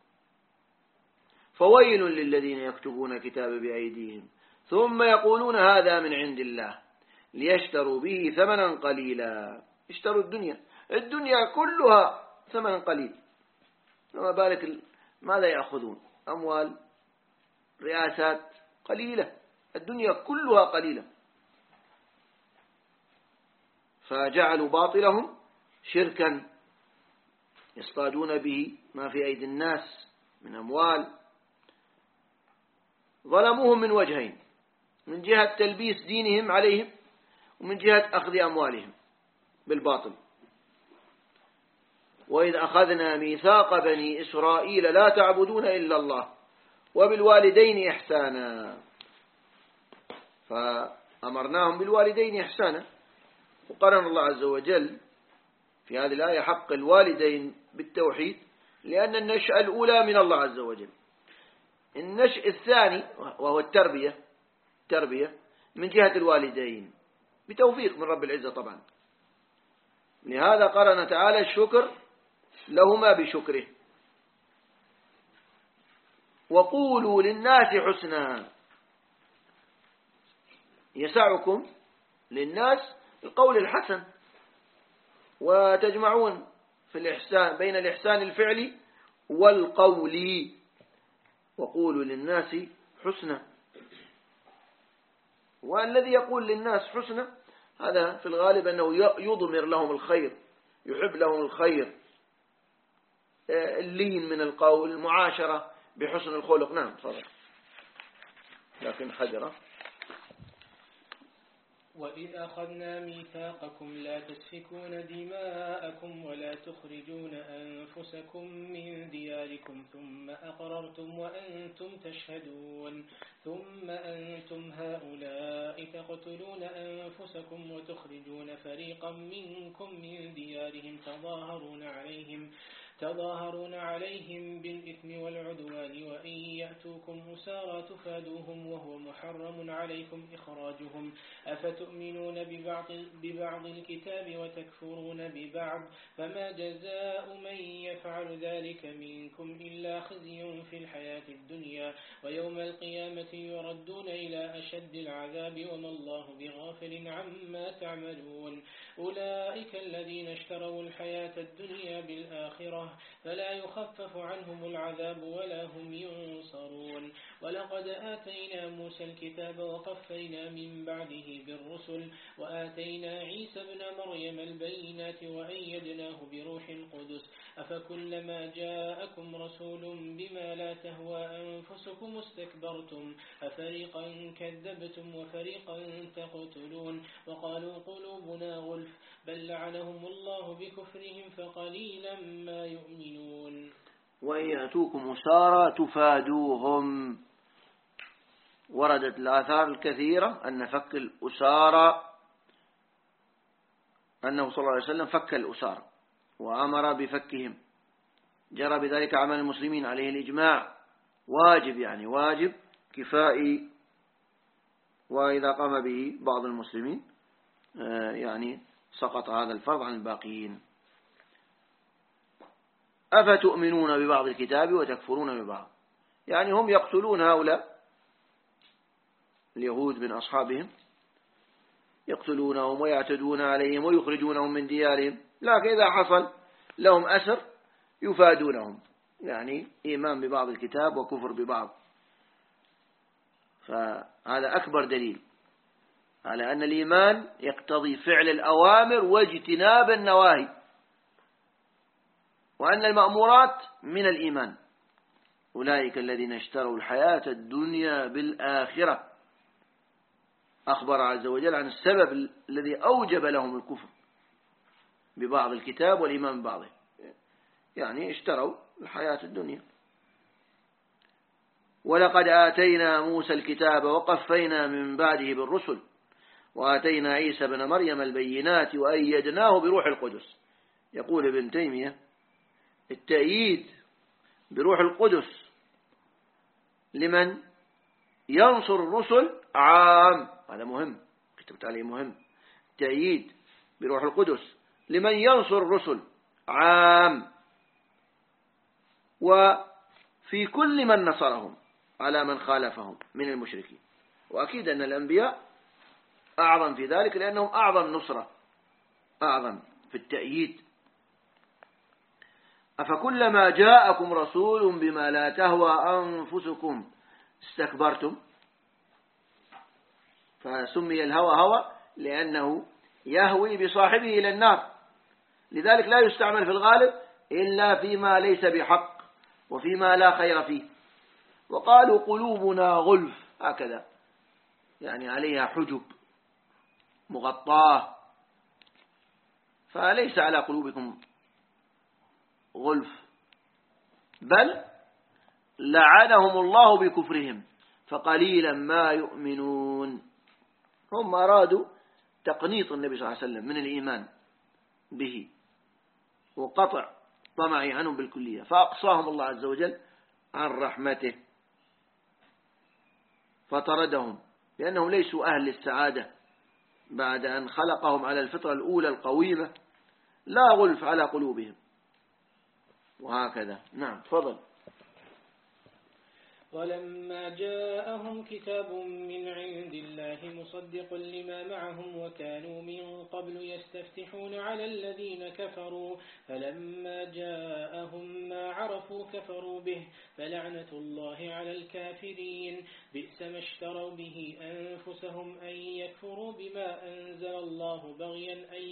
Speaker 1: فويل للذين يكتبون الكتاب بأيديهم ثم يقولون هذا من عند الله ليشتروا به ثمنا قليلا. اشتروا الدنيا كلها ثمنا قليل، وما بالك ماذا يأخذون؟ أموال، رئاسات قليلة، الدنيا كلها قليلة. فجعلوا باطلهم شركا يصطادون به ما في أيدي الناس من أموال. ظلموهم من وجهين: من جهة تلبيس دينهم عليهم، ومن جهة أخذ أموالهم بالباطل. وإذ أخذنا ميثاق بني إسرائيل لا تعبدون إلا الله وبالوالدين إحسانا، فأمرناهم بالوالدين إحسانا. وقرن الله عز وجل في هذه الآية حق الوالدين بالتوحيد، لأن النشأة الأولى من الله عز وجل. النشأ الثاني وهو التربية من جهة الوالدين بتوفيق من رب العزة طبعا. لهذا قرن تعالى الشكر لهما بشكره. وقولوا للناس حسنا، يسعكم للناس القول الحسن، وتجمعون في الإحسان بين الإحسان الفعلي والقولي. وقولوا للناس حسنا، والذي يقول للناس حسنا هذا في الغالب أنه يضمر لهم الخير، يحب لهم الخير، اللين من القول، المعاشرة بحسن الخلق. نعم صدق، لكن حجرة.
Speaker 3: وإذ أخذنا ميثاقكم لا تسفكون دماءكم ولا تخرجون أنفسكم من دياركم ثم أقررتم وأنتم تشهدون ثم أنتم هؤلاء تقتلون أنفسكم وتخرجون فريقا منكم من ديارهم تظاهرون عليهم بالإثم والعدوان وإن يأتوكم أسارى تفادوهم وهو محرم عليكم إخراجهم أفتؤمنون ببعض الكتاب وتكفرون ببعض فما جزاء من يفعل ذلك منكم إلا خزي في الحياة الدنيا ويوم القيامة يردون إلى أشد العذاب وما الله بغافل عما تعملون. أولئك الذين اشتروا الحياة الدنيا بالآخرة فلا يخفف عنهم العذاب ولا هم ينصرون. ولقد آتينا موسى الكتاب وقفينا من بعده بالرسل وآتينا عيسى ابن مريم البينات وأيدناه بروح القدس أفكلما جاءكم رسول بما لا تهوى أنفسكم استكبرتم أفريقا كذبتم وفريقا تقتلون وقالوا قلوبنا غلف بل لعنهم الله بكفرهم فقليلا ما يؤمنون.
Speaker 1: وإن يأتوكم أسارى تفادوهم. وردت الآثار الكثيرة أن فك الأسارى أنه صلى الله عليه وسلم فك الأسارى وأمر بفكهم، جرى بذلك عمل المسلمين عليه الإجماع، واجب يعني واجب كفائي، وإذا قام به بعض المسلمين يعني سقط هذا الفرض عن الباقيين. أفتؤمنون ببعض الكتاب وتكفرون ببعض، يعني هم يقتلون هؤلاء اليهود من أصحابهم، يقتلونهم ويعتدون عليهم ويخرجونهم من ديارهم، لكن إذا حصل لهم أسر يفادونهم، يعني إيمان ببعض الكتاب وكفر ببعض. فهذا أكبر دليل على أن الإيمان يقتضي فعل الأوامر واجتناب النواهي، وأن المأمورات من الإيمان. أولئك الذين اشتروا الحياة الدنيا بالآخرة. أخبر عز وجل عن السبب الذي أوجب لهم الكفر ببعض الكتاب والإيمان ببعضه، يعني اشتروا الحياة الدنيا. ولقد آتينا موسى الكتاب وقفينا من بعده بالرسل وآتينا عيسى بن مريم البينات وأيدناه بروح القدس. يقول ابن تيمية التأييد بروح القدس لمن ينصر الرسل عام، هذا مهم، كتبت عليه مهم. التأييد بروح القدس لمن ينصر الرسل عام، وفي كل من نصرهم على من خالفهم من المشركين. وأكيد أن الأنبياء أعظم في ذلك لأنهم أعظم نصرة، أعظم في التأييد. أفكلما جاءكم رسول بما لا تهوى أنفسكم استكبرتم. فسمي الهوى هوى لأنه يهوي بصاحبه إلى النار، لذلك لا يستعمل في الغالب إلا فيما ليس بحق وفيما لا خير فيه. وقالوا قلوبنا غلف، هكذا يعني عليها حجب مغطاة، فليس على قلوبكم غلف، بل لعنهم الله بكفرهم فقليلا ما يؤمنون. هم أرادوا تقنيط النبي صلى الله عليه وسلم من الإيمان به وقطع طمعه عنهم بالكلية، فأقصاهم الله عز وجل عن رحمته فطردهم، لأنهم ليسوا أهل للسعادة بعد أن خلقهم على الفطرة الأولى القويمة، لا غلف على قلوبهم. وهكذا. نعم تفضل.
Speaker 3: ولما جاءهم كتاب من عند الله مصدق لما معهم وكانوا من قبل يستفتحون على الذين كفروا فلما جاءهم ما عرفوا كفروا به فلعنة الله على الكافرين بئس ما اشتروا به أنفسهم أن يكفروا بما أنزل الله بغيا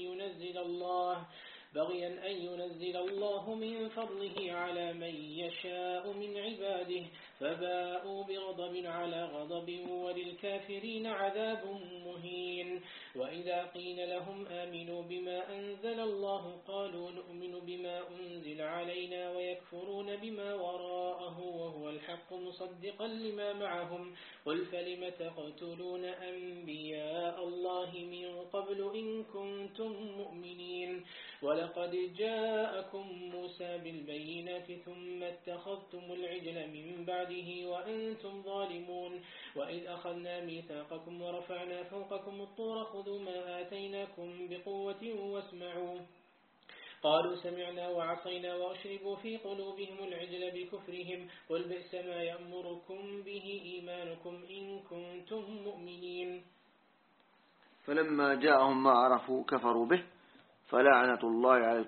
Speaker 3: أن ينزل الله من فضله على من يشاء من عباده فباءوا بغضب على غضب وللكافرين عذاب مهين. وإذا قيل لهم آمنوا بما أنزل الله قالوا نؤمن بما أنزل علينا ويكفرون بما وراءه وهو الحق مصدقا لما معهم قل فلم تقتلون أنبياء الله من قبل إن كنتم مؤمنين ولقد جاءكم موسى بالبينات ثم اتخذتم العجل من بعده وأنتم ظالمون وإذ أخذنا ميثاقكم ورفعنا فوقكم الطور خذوا ما آتيناكم بقوة واسمعوا قالوا سمعنا وعصينا وأشربوا في قلوبهم العجل بكفرهم قل بئس ما يأمركم به إيمانكم إن كنتم مؤمنين.
Speaker 1: فلما جاءهم ما عرفوا كفروا به فلعنة الله على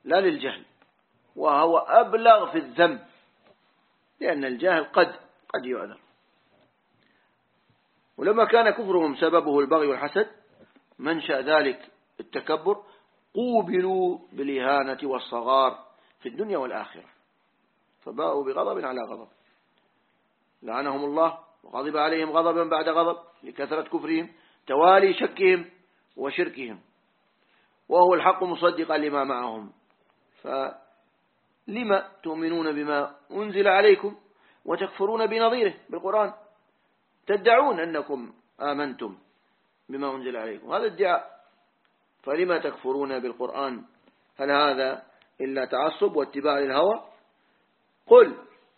Speaker 1: لا للجهل، وهو أبلغ في الذنب، لأن الجاهل قد يؤذر. ولما كان كفرهم سببه البغي والحسد منشأ ذلك التكبر، قوبلوا بالإهانة والصغار في الدنيا والآخرة، فباءوا بغضب على غضب، لعنهم الله وغضب عليهم غضبا بعد غضب لكثرة كفرهم توالي شكهم وشركهم، وهو الحق مصدقا لما معهم. فلما تؤمنون بما أنزل عليكم وتكفرون بنظيره بالقرآن؟ تدعون أنكم آمنتم بما أنزل عليكم، هذا ادعاء، فلما تكفرون بالقرآن؟ هل هذا إلا تعصب واتباع للهوى؟ قل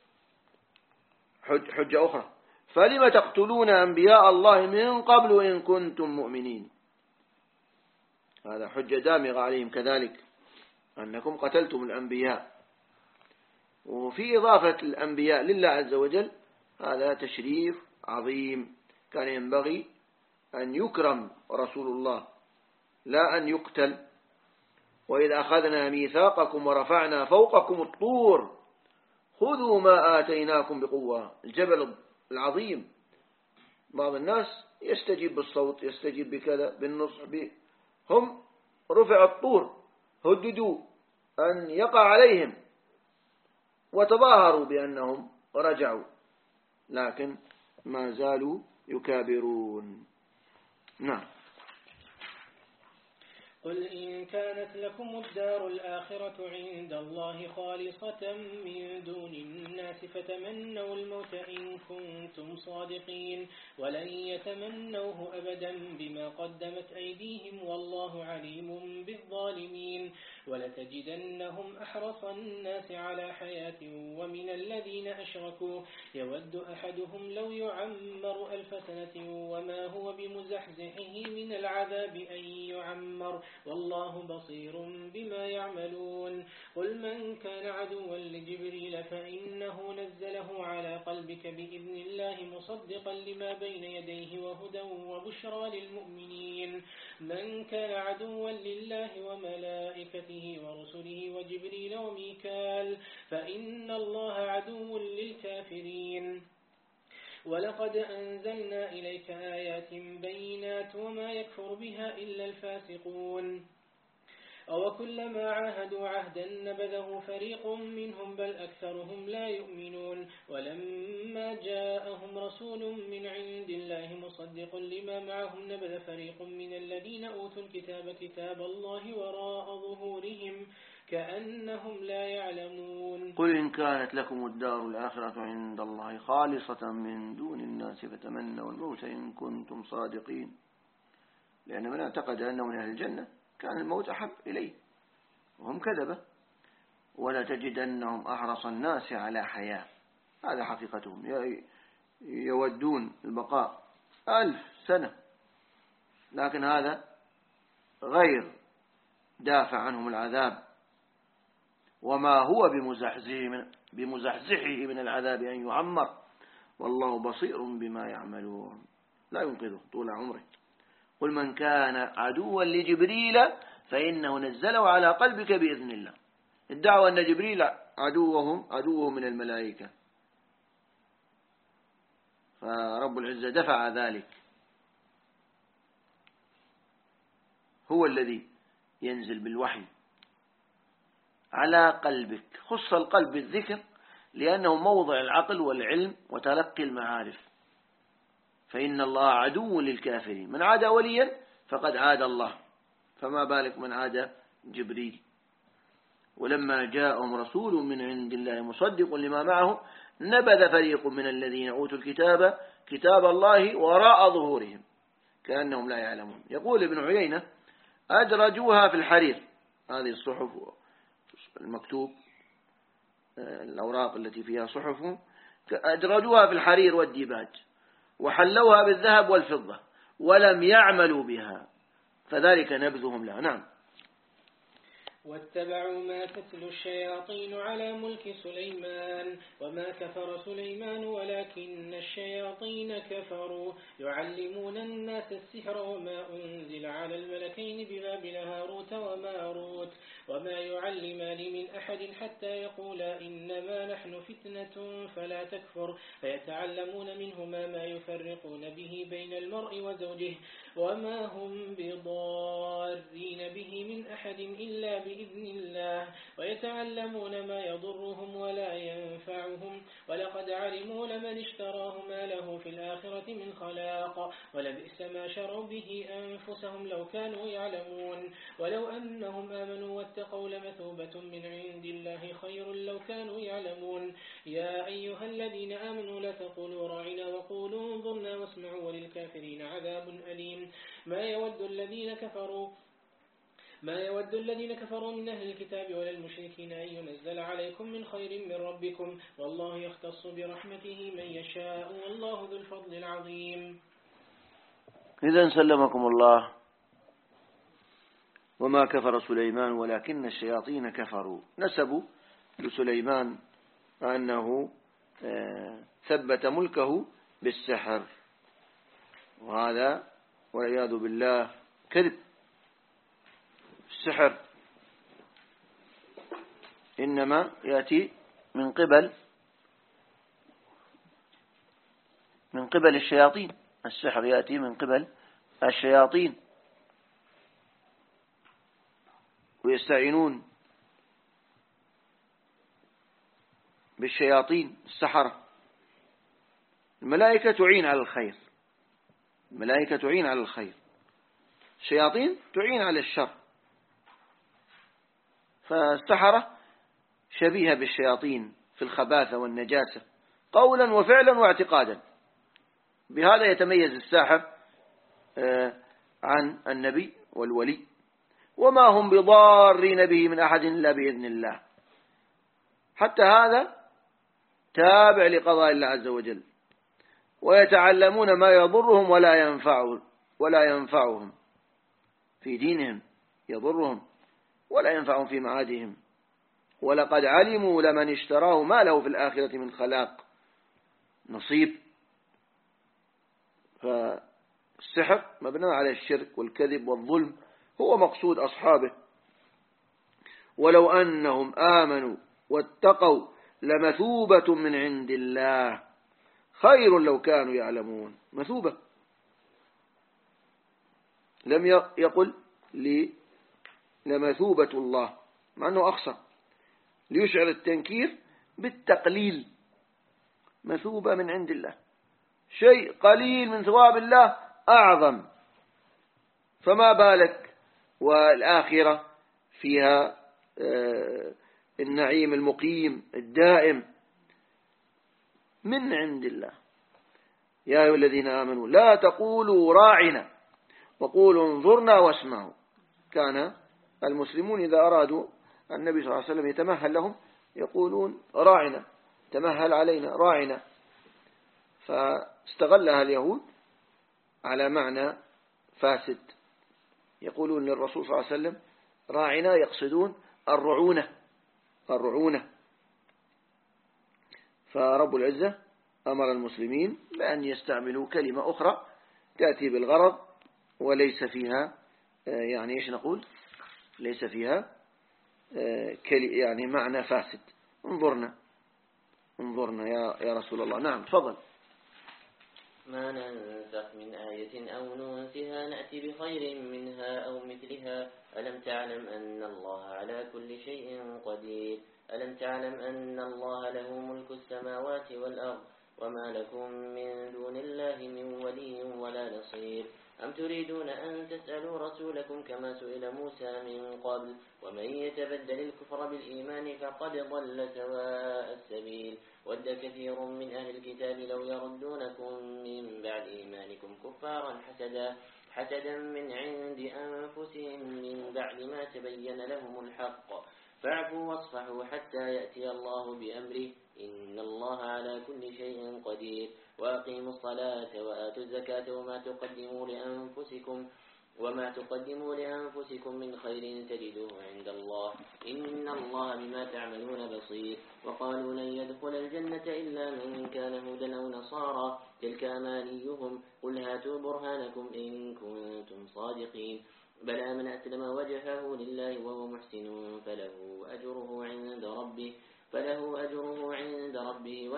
Speaker 1: حجة أخرى، فلما تقتلون أنبياء الله من قبل إن كنتم مؤمنين؟ هذا حجة دامغة عليهم كذلك، أنكم قتلتم الأنبياء. وفي إضافة الأنبياء لله عز وجل هذا تشريف عظيم، كان ينبغي أن يكرم رسول الله لا أن يقتل. وإذا أخذنا ميثاقكم ورفعنا فوقكم الطور خذوا ما آتيناكم بقوة، الجبل العظيم، بعض الناس يستجيب بالصوت، يستجيب بكذا بالنصح هم رفع الطور، هددوا أن يقع عليهم وتظاهروا بأنهم رجعوا، لكن ما زالوا يكابرون. نعم.
Speaker 3: قل إن كانت لكم الدار الآخرة عند الله خالصة من دون الناس فتمنوا الموت إن كنتم صادقين، ولن يتمنوه أبدا بما قدمت أيديهم والله عليم بالظالمين. ولتجدنهم أحرص الناس على حياة ومن الذين أشركوا يود أحدهم لو يعمر 1000 سنة وما هو بمزحزحه من العذاب أن يعمر والله بصير بما يعملون. قل من كان عدوا لجبريل فإنه نزله على قلبك بإذن الله مصدقا لما بين يديه وهدى وبشرى للمؤمنين. من كان عدوا لله وملائكته ورسله وجبريل وميكال فإن الله عدو للكافرين. ولقد أنزلنا إليك آيات بينات وما يكفر بها إلا الفاسقون. أو كلما عاهدوا عهدا نبذه فريق منهم بل أكثرهم لا يؤمنون. ولما جاءهم رسول من عند الله مصدق لما معهم نبذ فريق من الذين أوتوا الكتاب كتاب الله وراء ظهورهم كأنهم لا يعلمون.
Speaker 1: قل إن كانت لكم الدار الآخرة عند الله خالصة من دون الناس فتمنوا الموت إن كنتم صادقين، لأن من اعتقد أنه من أهل الجنة كان الموت أحب إليه وهم كذبة. ولتجدنهم أحرص الناس على حياة، هذا حقيقتهم، يودون البقاء 1000 سنة، لكن هذا غير دافع عنهم العذاب، وما هو بمزحزحه من العذاب أن يعمر والله بصير بما يعملون، لا ينقذه طول عمره. قل من كان عدوا لجبريل فإنه نزله على قلبك بإذن الله. الدعوة أن جبريل عدوه من الملائكة، فرب العزة دفع ذلك، هو الذي ينزل بالوحي على قلبك. خص القلب بالذكر لأنه موضع العقل والعلم وتلقي المعارف، فإن الله عدو للكافرين، من عاد وليا فقد عاد الله، فما بالك من عاد جبريل. ولما جاءهم رسول من عند الله مصدق لما معه نبذ فريق من الذين أوتوا الكتاب كتاب الله وراء ظهورهم كأنهم لا يعلمون. يقول ابن عيينة أدرجوها في الحرير، هذه الصحف المكتوب، الأوراق التي فيها صحف، أدرجوها في الحرير والديباج وحلوها بالذهب والفضة ولم يعملوا بها فذلك نبذهم لها. نعم.
Speaker 3: واتبعوا ما تتلو الشياطين على ملك سليمان وما كفر سليمان ولكن الشياطين كفروا يعلمون الناس السحر وما أنزل على الملكين ببابل هاروت وماروت وما يعلمان من أحد حتى يقولا إنما نحن فتنة فلا تكفر فيتعلمون منهما ما يفرقون به بين المرء وزوجه وما هم بضارين به من أحد إلا بإذن الله ويتعلمون ما يضرهم ولا ينفعهم ولقد علموا لمن اشتراه ما له في الآخرة من خلاق ولبئس ما شروا به أنفسهم لو كانوا يعلمون ولو أنهم آمنوا واتقوا لمثوبة من عند الله خير لو كانوا يعلمون يا أيها الذين آمنوا لا تقولوا راعنا وقولوا انظرنا واسمعوا وللكافرين عذاب أليم ما يود الذين كفروا من أهل الكتاب ولا المشركين أن ينزل عليكم من خير من ربكم والله يختص برحمته من يشاء والله ذو الفضل العظيم.
Speaker 1: إذن سلمكم الله وما كفر سليمان ولكن الشياطين كفروا نسبوا لسليمان أنه ثبت ملكه بالسحر وهذا والعياذ بالله كذب. السحر إنما يأتي من قبل الشياطين. السحر يأتي من قبل الشياطين ويستعينون بالشياطين السحرة. الملائكة تعين على الخير، الملائكة تعين على الخير، الشياطين تعين على الشر. فالسحرة شبيهة بالشياطين في الخباثة والنجاسة قولا وفعلا واعتقادا. بهذا يتميز الساحر عن النبي والولي. وما هم بضارين به من أحد إلا بإذن الله. حتى هذا تابع لقضاء الله عز وجل. ويتعلمون ما يضرهم ولا ينفعهم في دينهم، يضرهم ولا ينفعهم في معادهم. ولقد علموا لمن اشتراه ما له في الآخرة من خلاق نصيب. فالسحر مبنى على الشرك والكذب والظلم هو مقصود أصحابه. ولو أنهم آمنوا واتقوا لمثوبة من عند الله خير لو كانوا يعلمون. مثوبة، لم يقل لي لمثوبة الله مع أنه أخصر ليشعر التنكير بالتقليل. مثوبة من عند الله، شيء قليل من ثواب الله أعظم، فما بالك والآخرة فيها النعيم المقيم الدائم من عند الله. يا أيها الذين آمنوا لا تقولوا راعنا وقولوا انظرنا واسمعوا. كان المسلمون إذا أرادوا النبي صلى الله عليه وسلم يتمهل لهم يقولون راعنا، تمهل علينا، راعنا. فاستغلها اليهود على معنى فاسد. يقولون للرسول صلى الله عليه وسلم راعنا، يقصدون الرعونة. فرب العزة أمر المسلمين بأن يستعملوا كلمة أخرى تأتي بالغرض وليس فيها يعني إيش نقول، ليس فيها يعني معنى فاسد. انظرنا يا رسول الله. نعم تفضل.
Speaker 4: ما ننسخ من آية أو ننسها نأتي بخير منها أو مثلها ألم تعلم أن الله على كل شيء قدير ألم تعلم أن الله له ملك السماوات والأرض وما لكم من دون الله من ولي ولا نصير أم تريدون أن تسألوا رسولكم كما سئل موسى من قبل ومن يتبدل الكفر بالإيمان فقد ضل سواء السبيل ود كثير من أهل الكتاب لو يردونكم من بعد إيمانكم كفارا حسدا من عند أنفسهم من بعد ما تبين لهم الحق فاعفوا واصفحوا حتى يأتي الله بأمره إن الله على كل شيء قدير وأقيموا الصلاة وآتوا الزكاة وما تقدموا لأنفسكم من خير تجدوه عند الله إن الله بما تعملون بصير وقالوا لن يدخل الجنة إلا من كان هودا أو نصارى تلك أمانيهم قل هاتوا برهانكم إن كنتم صادقين بلى من أسلم وجهه لله وهو محسن فله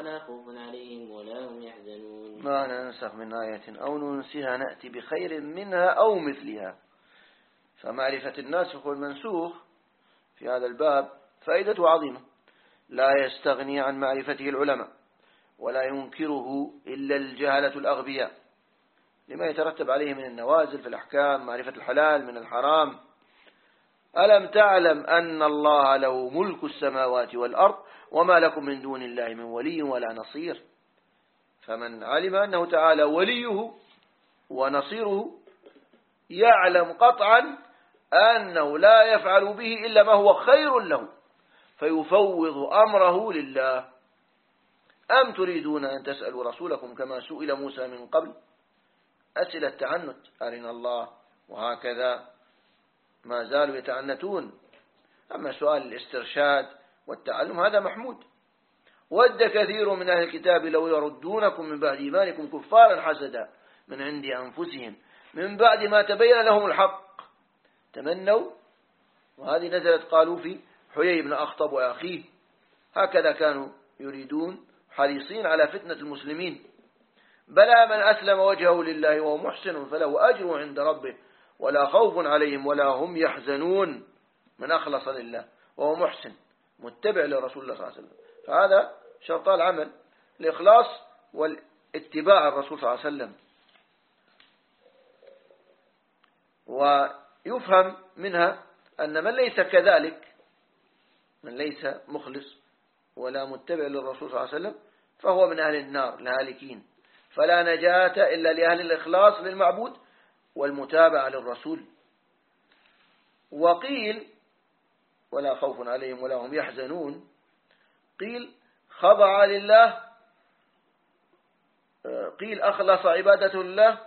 Speaker 4: ولا خوف عليهم ولا هم يحزنون.
Speaker 1: ما ننسخ من آية أو ننسها نأتي بخير منها أو مثلها. فمعرفة الناسخ والمنسوخ في هذا الباب فائدته عظيمة، لا يستغني عن معرفته العلماء ولا ينكره إلا الجهلة الأغبياء، لما يترتب عليه من النوازل في الأحكام، معرفة الحلال من الحرام. ألم تعلم أن الله له ملك السماوات والأرض وما لكم من دون الله من ولي ولا نصير. فمن علم أنه تعالى وليه ونصيره يعلم قطعا أنه لا يفعل به إلا ما هو خير له، فيفوض أمره لله. أم تريدون أن تسألوا رسولكم كما سئل موسى من قبل؟ أسئلة تعنت، أرنا الله، وهكذا ما زالوا يتعنتون. أما سؤال الاسترشاد والتعلم هذا محمود. ود كثير من أهل الكتاب لو يردونكم من بعد إيمانكم كفارا حسدا من عند أنفسهم من بعد ما تبين لهم الحق تمنوا. وهذه نزلت قالوا في حيي بن أخطب وأخيه، هكذا كانوا يريدون حريصين على فتنة المسلمين. بلى من أسلم وجهه لله وهو محسن فله أجر عند ربه ولا خوف عليهم ولا هم يحزنون. من أخلص لله وهو محسن متبع لرسول الله صلى الله عليه وسلم، فهذا شرط العمل، الإخلاص والاتباع الرسول صلى الله عليه وسلم. ويفهم منها أن من ليس كذلك، من ليس مخلص ولا متبع للرسول صلى الله عليه وسلم، فهو من أهل النار الهالكين، فلا نجاة إلا لأهل الإخلاص للمعبود والمتابعة للرسول. وقيل ولا خوف عليهم ولا هم يحزنون، قيل خضع لله، قيل أخلص عبادته لله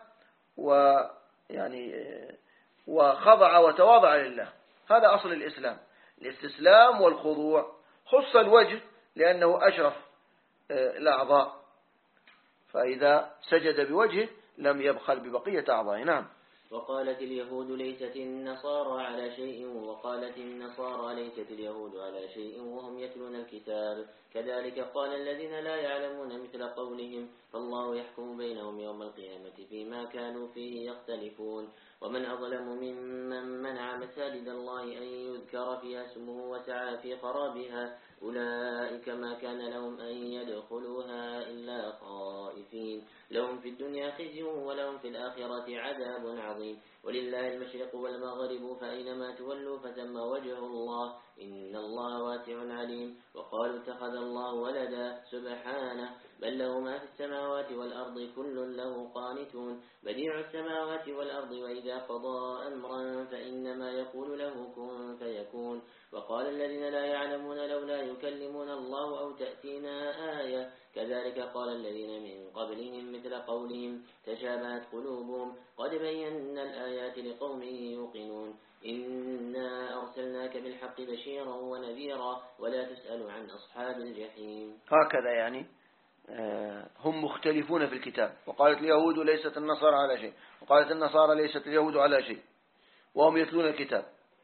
Speaker 1: وخضع وتواضع لله. هذا أصل الإسلام، الاستسلام والخضوع. خص الوجه لأنه أشرف الأعضاء، فإذا سجد بوجهه لم يبخل ببقية أعضائه. نعم.
Speaker 4: وقالت اليهود ليست النصارى على شيء وقالت النصارى ليست اليهود على شيء وهم يتلون الكتاب كذلك قال الذين لا يعلمون مثل قولهم فالله يحكم بينهم يوم القيامة فيما كانوا فيه يختلفون. ومن أظلم ممن منع مساجد الله أن يذكر فيها اسمه وسعى في خرابها أولئك ما كان لهم أن يدخلوها إلا خائفين لهم في الدنيا خزي ولهم في الآخرة عذاب عظيم ولله المشرق والمغرب فأينما تولوا فثم وجه الله إن الله واسع عليم. وقالوا اتخذ الله ولدا سبحانه بل له ما في السماوات والأرض كل له قانتون بديع السماوات والأرض وإذا قضى أمرا فإنما يقول له كن فيكون. وقال الذين لا يعلمون لولا يكلمون الله أو تأتينا آية كذلك قال الذين من قبلهم مثل قولهم تشابهت قلوبهم قد بينا الآيات لقوم يوقنون إنا أرسلناك بالحق بشيرا ونذيرا ولا تسأل عن أصحاب الجحيم.
Speaker 1: هكذا يعني هم مختلفون في الكتاب. وقالت اليهود ليست النصارى على شيء وقالت النصارى ليست اليهود على شيء وهم يتلون الكتاب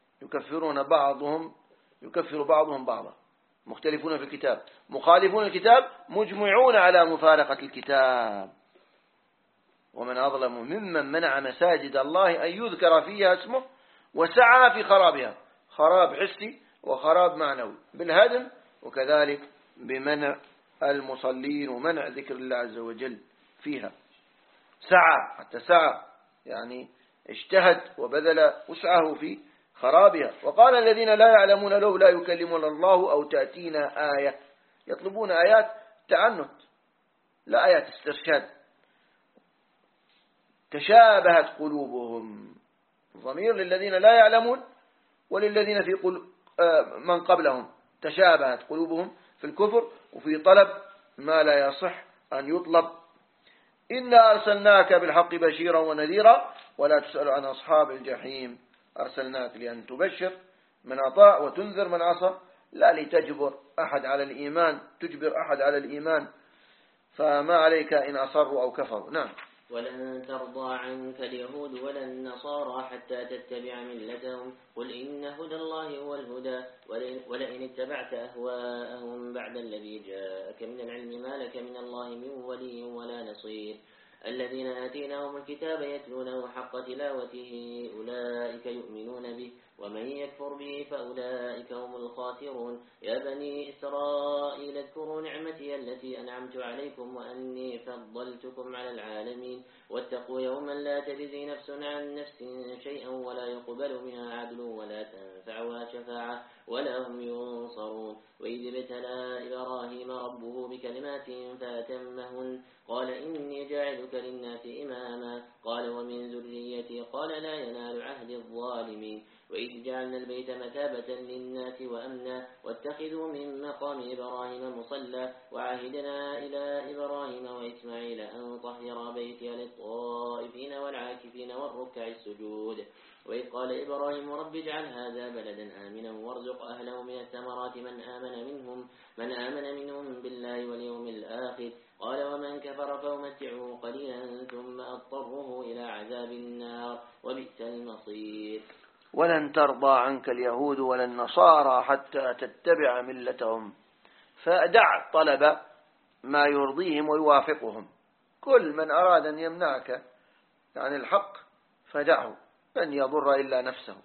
Speaker 1: يكفر بعضهم بعضا. مختلفون في الكتاب، مخالفون الكتاب، مجمعون على مفارقة الكتاب. ومن أظلم ممن منع مساجد الله أن يذكر فيها اسمه وسعى في خرابها، خراب حسي وخراب معنوي بالهدم، وكذلك بمنع المصلين ومنع ذكر الله عز وجل فيها. سعى، حتى سعى يعني اجتهد وبذل وسعه في خرابها. وقال الذين لا يعلمون لولا يكلمون الله أو تأتينا آية، يطلبون آيات تعنت لا آيات استرشاد. تشابهت قلوبهم، ضمير للذين لا يعلمون وللذين في من قبلهم. تشابهت قلوبهم في الكفر وفي طلب ما لا يصح أن يطلب. إنا أرسلناك بالحق بشيرا ونذيرا ولا تسأل عن أصحاب الجحيم. أرسلناك لأن تبشر من أطاع وتنذر من عصى، لا لتجبر أحد على الإيمان، تجبر أحد على الإيمان، فما عليك إن أصروا أو كفروا. نعم.
Speaker 4: ولن ترضى عنك اليهود ولا النصارى حتى تتبع ملتهم قل إن هدى الله هو الهدى ولئن اتبعت أهواءهم بعد الذي جاءك من العلم ما لك من الله من ولي ولا نصير الذين آتيناهم الكتاب يتلونه حق تلاوته أولئك يؤمنون به ومن يكفر به فأولئك هم الخاسرون يا بني إسرائيل اذكروا نعمتي التي أنعمت عليكم وأني فضلتكم على العالمين واتقوا يوما لا تجزي نفس عن نفس شيئا ولا يقبل منها عدل ولا تنفعها شفاعة ولا هم ينصرون وإذ ابتلى إبراهيم ربه بكلمات فأتمهن قال إني جاعلك للناس إماما قال ومن ذريتي قال لا ينال عهد الظالمين وإذ جعلنا البيت مثابة للناس وأمنا واتخذوا من مقام إبراهيم مصلى وعهدنا إلى إبراهيم وإسماعيل أن طهر بيتي للطائفين والعاكفين والركع السجود وإذ قال إبراهيم رب اجعل هذا بلدا آمنا وارزق أهله من الثمرات من آمن منهم بالله واليوم الآخر قال ومن كفر فأمتعه قليلا ثم أضطره إلى عذاب النار وبئس المصير
Speaker 1: ولن ترضى عنك اليهود ولا النصارى حتى تتبع ملتهم فدع طلب ما يرضيهم ويوافقهم كل من أراد أن يمنعك عن الحق فدعه لن يضر إلا نفسه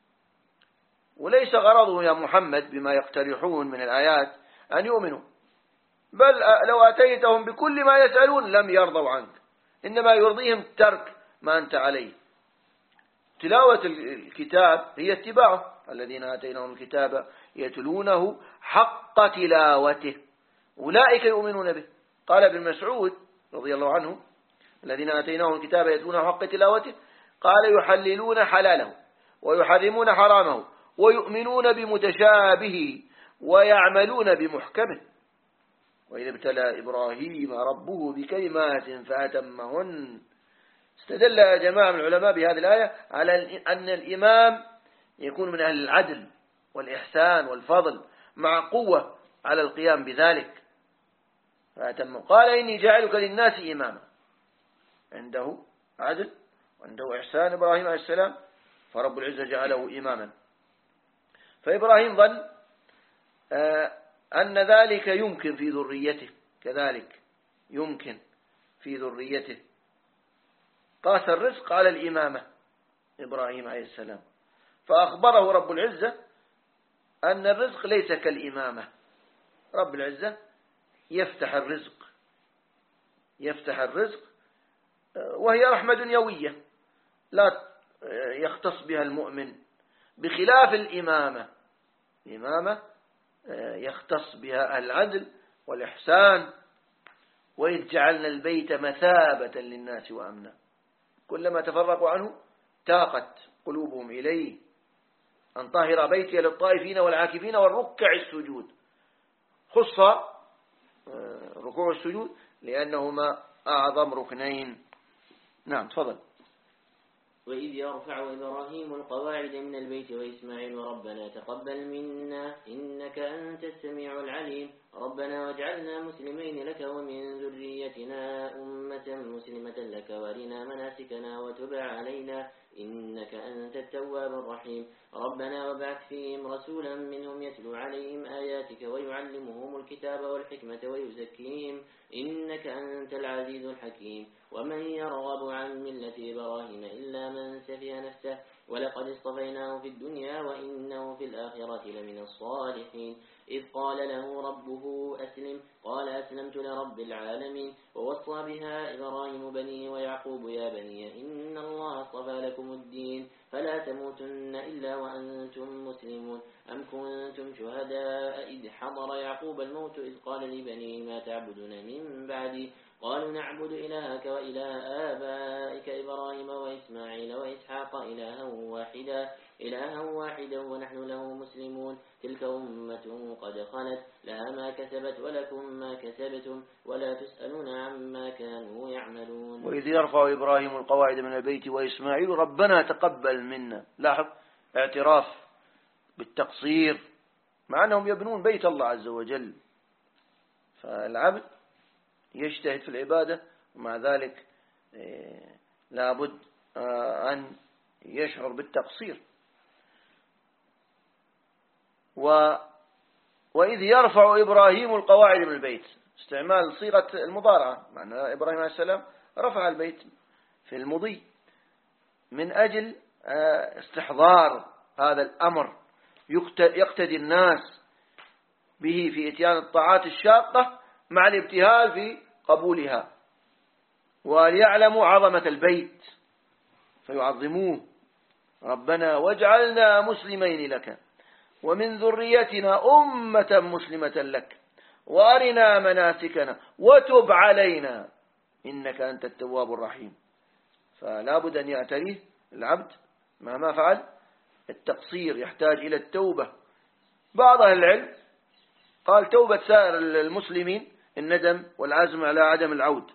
Speaker 1: وليس غرضه يا محمد بما يقترحون من الآيات أن يؤمنوا بل لو أتيتهم بكل ما يسألون لم يرضوا عنك إنما يرضيهم ترك ما أنت عليه تلاوة الكتاب هي اتباعه الذين آتيناهم الكتاب يتلونه حق تلاوته أولئك يؤمنون به قال ابن مسعود رضي الله عنه الذين آتيناهم الكتاب يتلونه حق تلاوته قال يحللون حلاله ويحرمون حرامه ويؤمنون بمتشابه ويعملون بمحكمه وإذا ابتلى إبراهيم ربه بكلمات فأتمهن استدل يا جماعة من العلماء بهذه الآية على أن الإمام يكون من أهل العدل والإحسان والفضل مع قوة على القيام بذلك فأتمه قال إني جاعلك للناس إماما عنده عدل وعنده إحسان إبراهيم عليه السلام فرب العزة جعله إماما فإبراهيم ظن أن ذلك يمكن في ذريته كذلك يمكن في ذريته قاس الرزق على الإمامة إبراهيم عليه السلام فأخبره رب العزة أن الرزق ليس كالإمامة رب العزة يفتح الرزق وهي رحمة دنيوية لا يختص بها المؤمن بخلاف الإمامة يختص بها العدل والإحسان وإذ جعلنا البيت مثابة للناس وأمنا كلما تفرقوا عنه تاقت قلوبهم إليه أن طهر بيتي للطائفين والعاكفين والركع السجود خص ركوع السجود لأنهما أعظم ركنين نعم تفضل
Speaker 4: وإذ يرفع إبراهيم القواعد من البيت وإسماعيل ربنا تقبل منا إنك أنت السميع العليم ربنا واجعلنا مسلمين لك ومن ذريتنا أمة مسلمة لك وارنا مناسكنا وتب علينا إنك أنت التواب الرحيم ربنا وابعث فيهم رسولا منهم يتلو عليهم آياتك ويعلمهم الكتاب والحكمة ويزكيهم إنك أنت العزيز الحكيم ومن يرغب عن ملة إبراهيم إلا من سفه نفسه ولقد اصطفيناه في الدنيا وإنه في الآخرة لمن الصالحين إذ قال له ربه أسلم قال أسلمت لرب العالمين ووصى بها إبراهيم بنيه ويعقوب يا بني إن الله اصطفى لكم الدين فلا تموتن إلا وأنتم مسلمون أم كنتم شهداء إذ حضر يعقوب الموت إذ قال لبنيه ما تعبدون من بعدي قالوا نعبد إلهك وإله آبائك إبراهيم وإسماعيل وإسحاق إلها واحدا ونحن له مسلمون تلك أمة قد خلت لها ما كسبت ولكم ما كسبتم ولا تسألون عما كانوا يعملون
Speaker 1: وإذ يرفع إبراهيم القواعد من البيت وإسماعيل ربنا تقبل منا لاحظ اعتراف بالتقصير مع أنهم يبنون بيت الله عز وجل فالعبد يجتهد في العبادة ومع ذلك لابد أن يشعر بالتقصير. وإذ يرفع إبراهيم القواعد من البيت، استعمال صيغة المضارعة، معنى إبراهيم عليه السلام رفع البيت في المضي من أجل استحضار هذا الأمر يقتدي الناس به في إتيان الطاعات الشاقة مع الابتهال في قبولها، وليعلموا عظمة البيت فيعظموه. ربنا واجعلنا مسلمين لك ومن ذريتنا أمة مسلمة لك وأرنا مناسكنا وتب علينا إنك أنت التواب الرحيم. فلا بد أن يعتريه العبد مهما فعل التقصير، يحتاج إلى التوبة. بعض أهل العلم قال توبة سائر المسلمين الندم والعزم على عدم العود،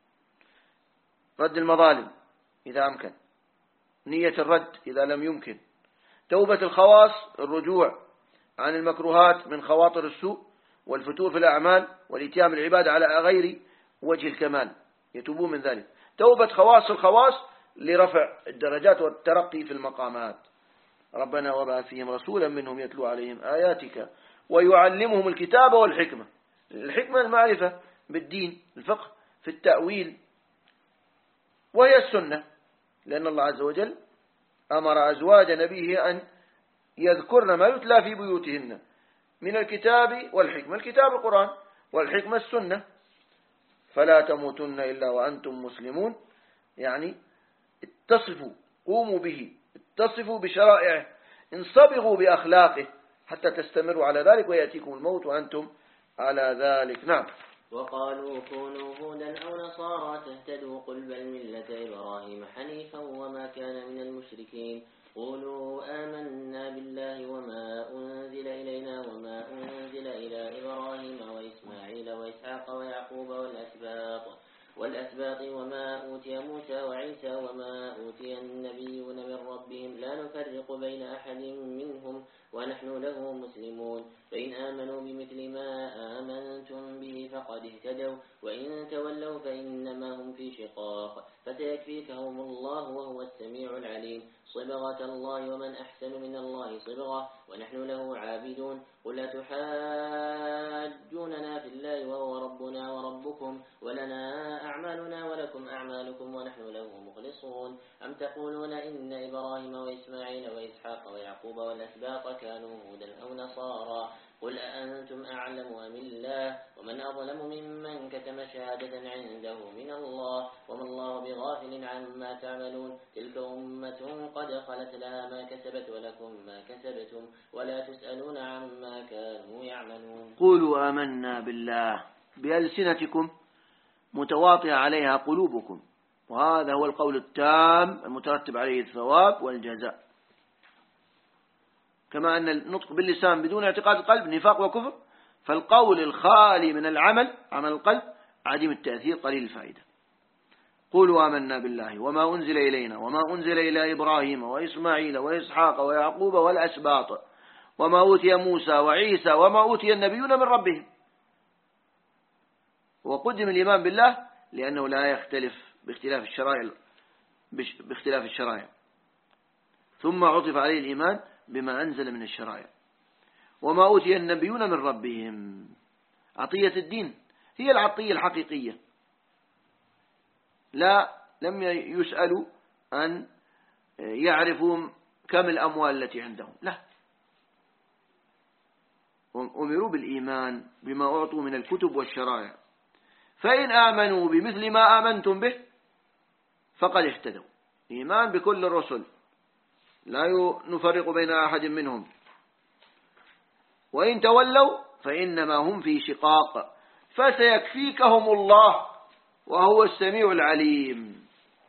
Speaker 1: رد المظالم إذا أمكن، نية الرد إذا لم يمكن، توبة الخواص الرجوع عن المكروهات من خواطر السوء والفتور في الأعمال والإتيان بالعبادة على غير وجه الكمال، يتوبون من ذلك. توبة خواص الخواص لرفع الدرجات والترقي في المقامات. ربنا وابعث فيهم رسولا منهم يتلو عليهم آياتك ويعلمهم الكتاب والحكمة. الحكمة المعرفة بالدين، الفقه في التأويل، وهي السنة، لأن الله عز وجل أمر أزواج نبيه أن يذكرن ما يتلى في بيوتهن من الكتاب والحكمة. الكتاب القرآن والحكمة السنة. فلا تموتن إلا وأنتم مسلمون، يعني اتصفوا، قوموا به، اتصفوا بشرائعه، انصبغوا بأخلاقه حتى تستمروا على ذلك ويأتيكم الموت وأنتم على ذلك. نعم.
Speaker 4: وقالوا كونوا هودا أو نصارى تهتدوا قل بل ملة إبراهيم حنيفا وما كان من المشركين قولوا آمنا بالله وما أنزل إلينا وما أنزل إلى إبراهيم وإسماعيل وإسحاق ويعقوب والأسباط وما أوتي موسى وعيسى وما أوتي النبيون من ربهم لا نفرق بين أحد منهم ونحن له مسلمون فإن آمنوا بمثل ما آمنتم به فقد اهتدوا وإن تولوا فإنما هم في شقاق فسيكفيكهم الله وهو السميع العليم صبغة الله ومن أحسن من الله صبغة ونحن له عابدون قل أتحاجوننا في الله وهو ربنا وربكم ولنا أعمالنا ولكم أعمالكم ونحن له مخلصون أم تقولون إن إبراهيم وإسماعيل وإسحاق ويعقوب والأسباط كانوا هودا أو نصارى قل أأنتم أعلم أم الله ومن أظلم ممن كتم شهادة عنده من الله وما الله بغافل عما تعملون تلك أمة قد خلت لها ما كسبت ولكم ما كسبتم ولا تسألون عما كانوا يعملون
Speaker 1: قولوا آمنا بالله بألسنتكم متواطئة عليها قلوبكم، وهذا هو القول التام المترتب عليه الثواب والجزاء. كما أن النطق باللسان بدون اعتقاد القلب نفاق وكفر، فالقول الخالي من العمل، عمل القلب، عديم التأثير قليل الفائدة. قولوا آمنا بالله وما أنزل إلينا وما أنزل إلى إبراهيم وإسماعيل وإسحاق ويعقوب والأسباط وما أوتي موسى وعيسى وما أوتي النبيون من ربهم. وقدم الإيمان بالله لأنه لا يختلف باختلاف الشرائع، ثم عطف عليه الإيمان بما أنزل من الشرائع. وما أوتي النبيون من ربهم، عطية الدين هي العطية الحقيقية، لم يسألوا أن يعرفوا كم الأموال التي عندهم، لا، أمروا بالإيمان بما أعطوا من الكتب والشرائع. فإن آمنوا بمثل ما آمنتم به فقد اهتدوا، إيمان بكل الرسل لا نفرق بين أحد منهم. وإن تولوا فإنما هم في شقاق فسيكفيكهم الله وهو السميع العليم.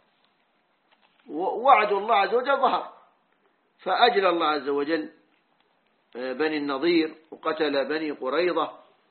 Speaker 1: وعد الله عز وجل ظهر، فأجل الله عز وجل بني النضير وقتل بني قريظة،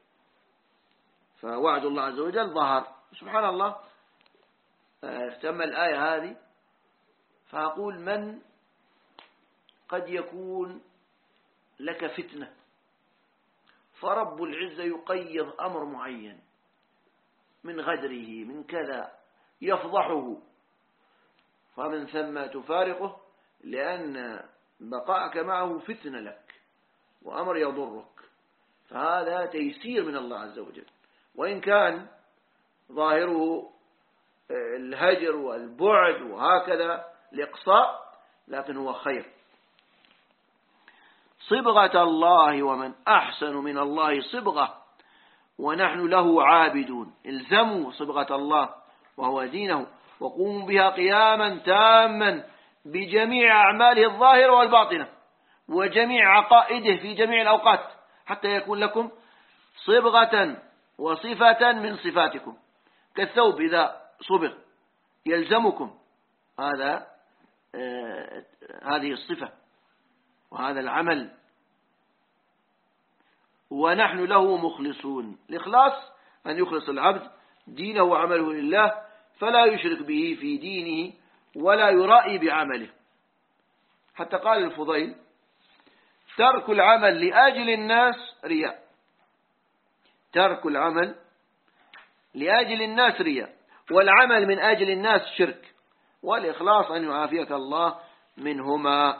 Speaker 1: فوعد الله عز وجل ظهر. سبحان الله، تم الآية هذه فأقول من قد يكون لك فتنة فرب العزة يقيض أمر معين من غدره من كذا، يفضحه، فمن ثم تفارقه، لأن بقاءك معه فتنة لك وأمر يضرك، فهذا تيسير من الله عز وجل، وإن كان ظاهره الهجر والبعد وهكذا الإقصاء، لكن هو خير. صبغة الله، ومن أحسن من الله صبغة ونحن له عابدون. الزموا صبغة الله وهو دينه، وقوموا بها قياما تاما بجميع أعماله الظاهرة والباطنة وجميع عقائده في جميع الأوقات، حتى يكون لكم صبغة وصفة من صفاتكم، كالثوب إذا صبغ يلزمكم هذه الصفة وهذا العمل. ونحن له مخلصون. الإخلاص أن يخلص العبد دينه وعمله لله، فلا يشرك به في دينه ولا يرائي بعمله. حتى قال الفضيل: ترك العمل لأجل الناس رياء. ترك العمل لأجل الناس رياء، والعمل من أجل الناس شرك، والإخلاص أن يعافيك الله منهما.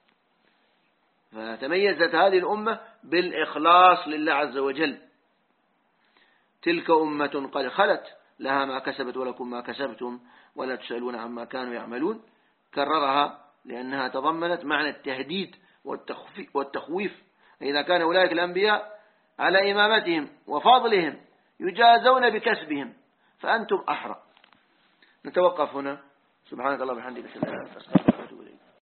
Speaker 1: فتميزت هذه الأمة بالإخلاص لله عز وجل. تلك أمة قد خلت لها ما كسبت ولكم ما كسبتم ولا تسألون عما كانوا يعملون. كررها لأنها تضمنت معنى التهديد والتخويف. إذا كان أولئك الأنبياء على إمامتهم وفضلهم يجازون بكسبهم، فأنتم أحرى. نتوقف هنا. سبحانك اللهم وبحمدك.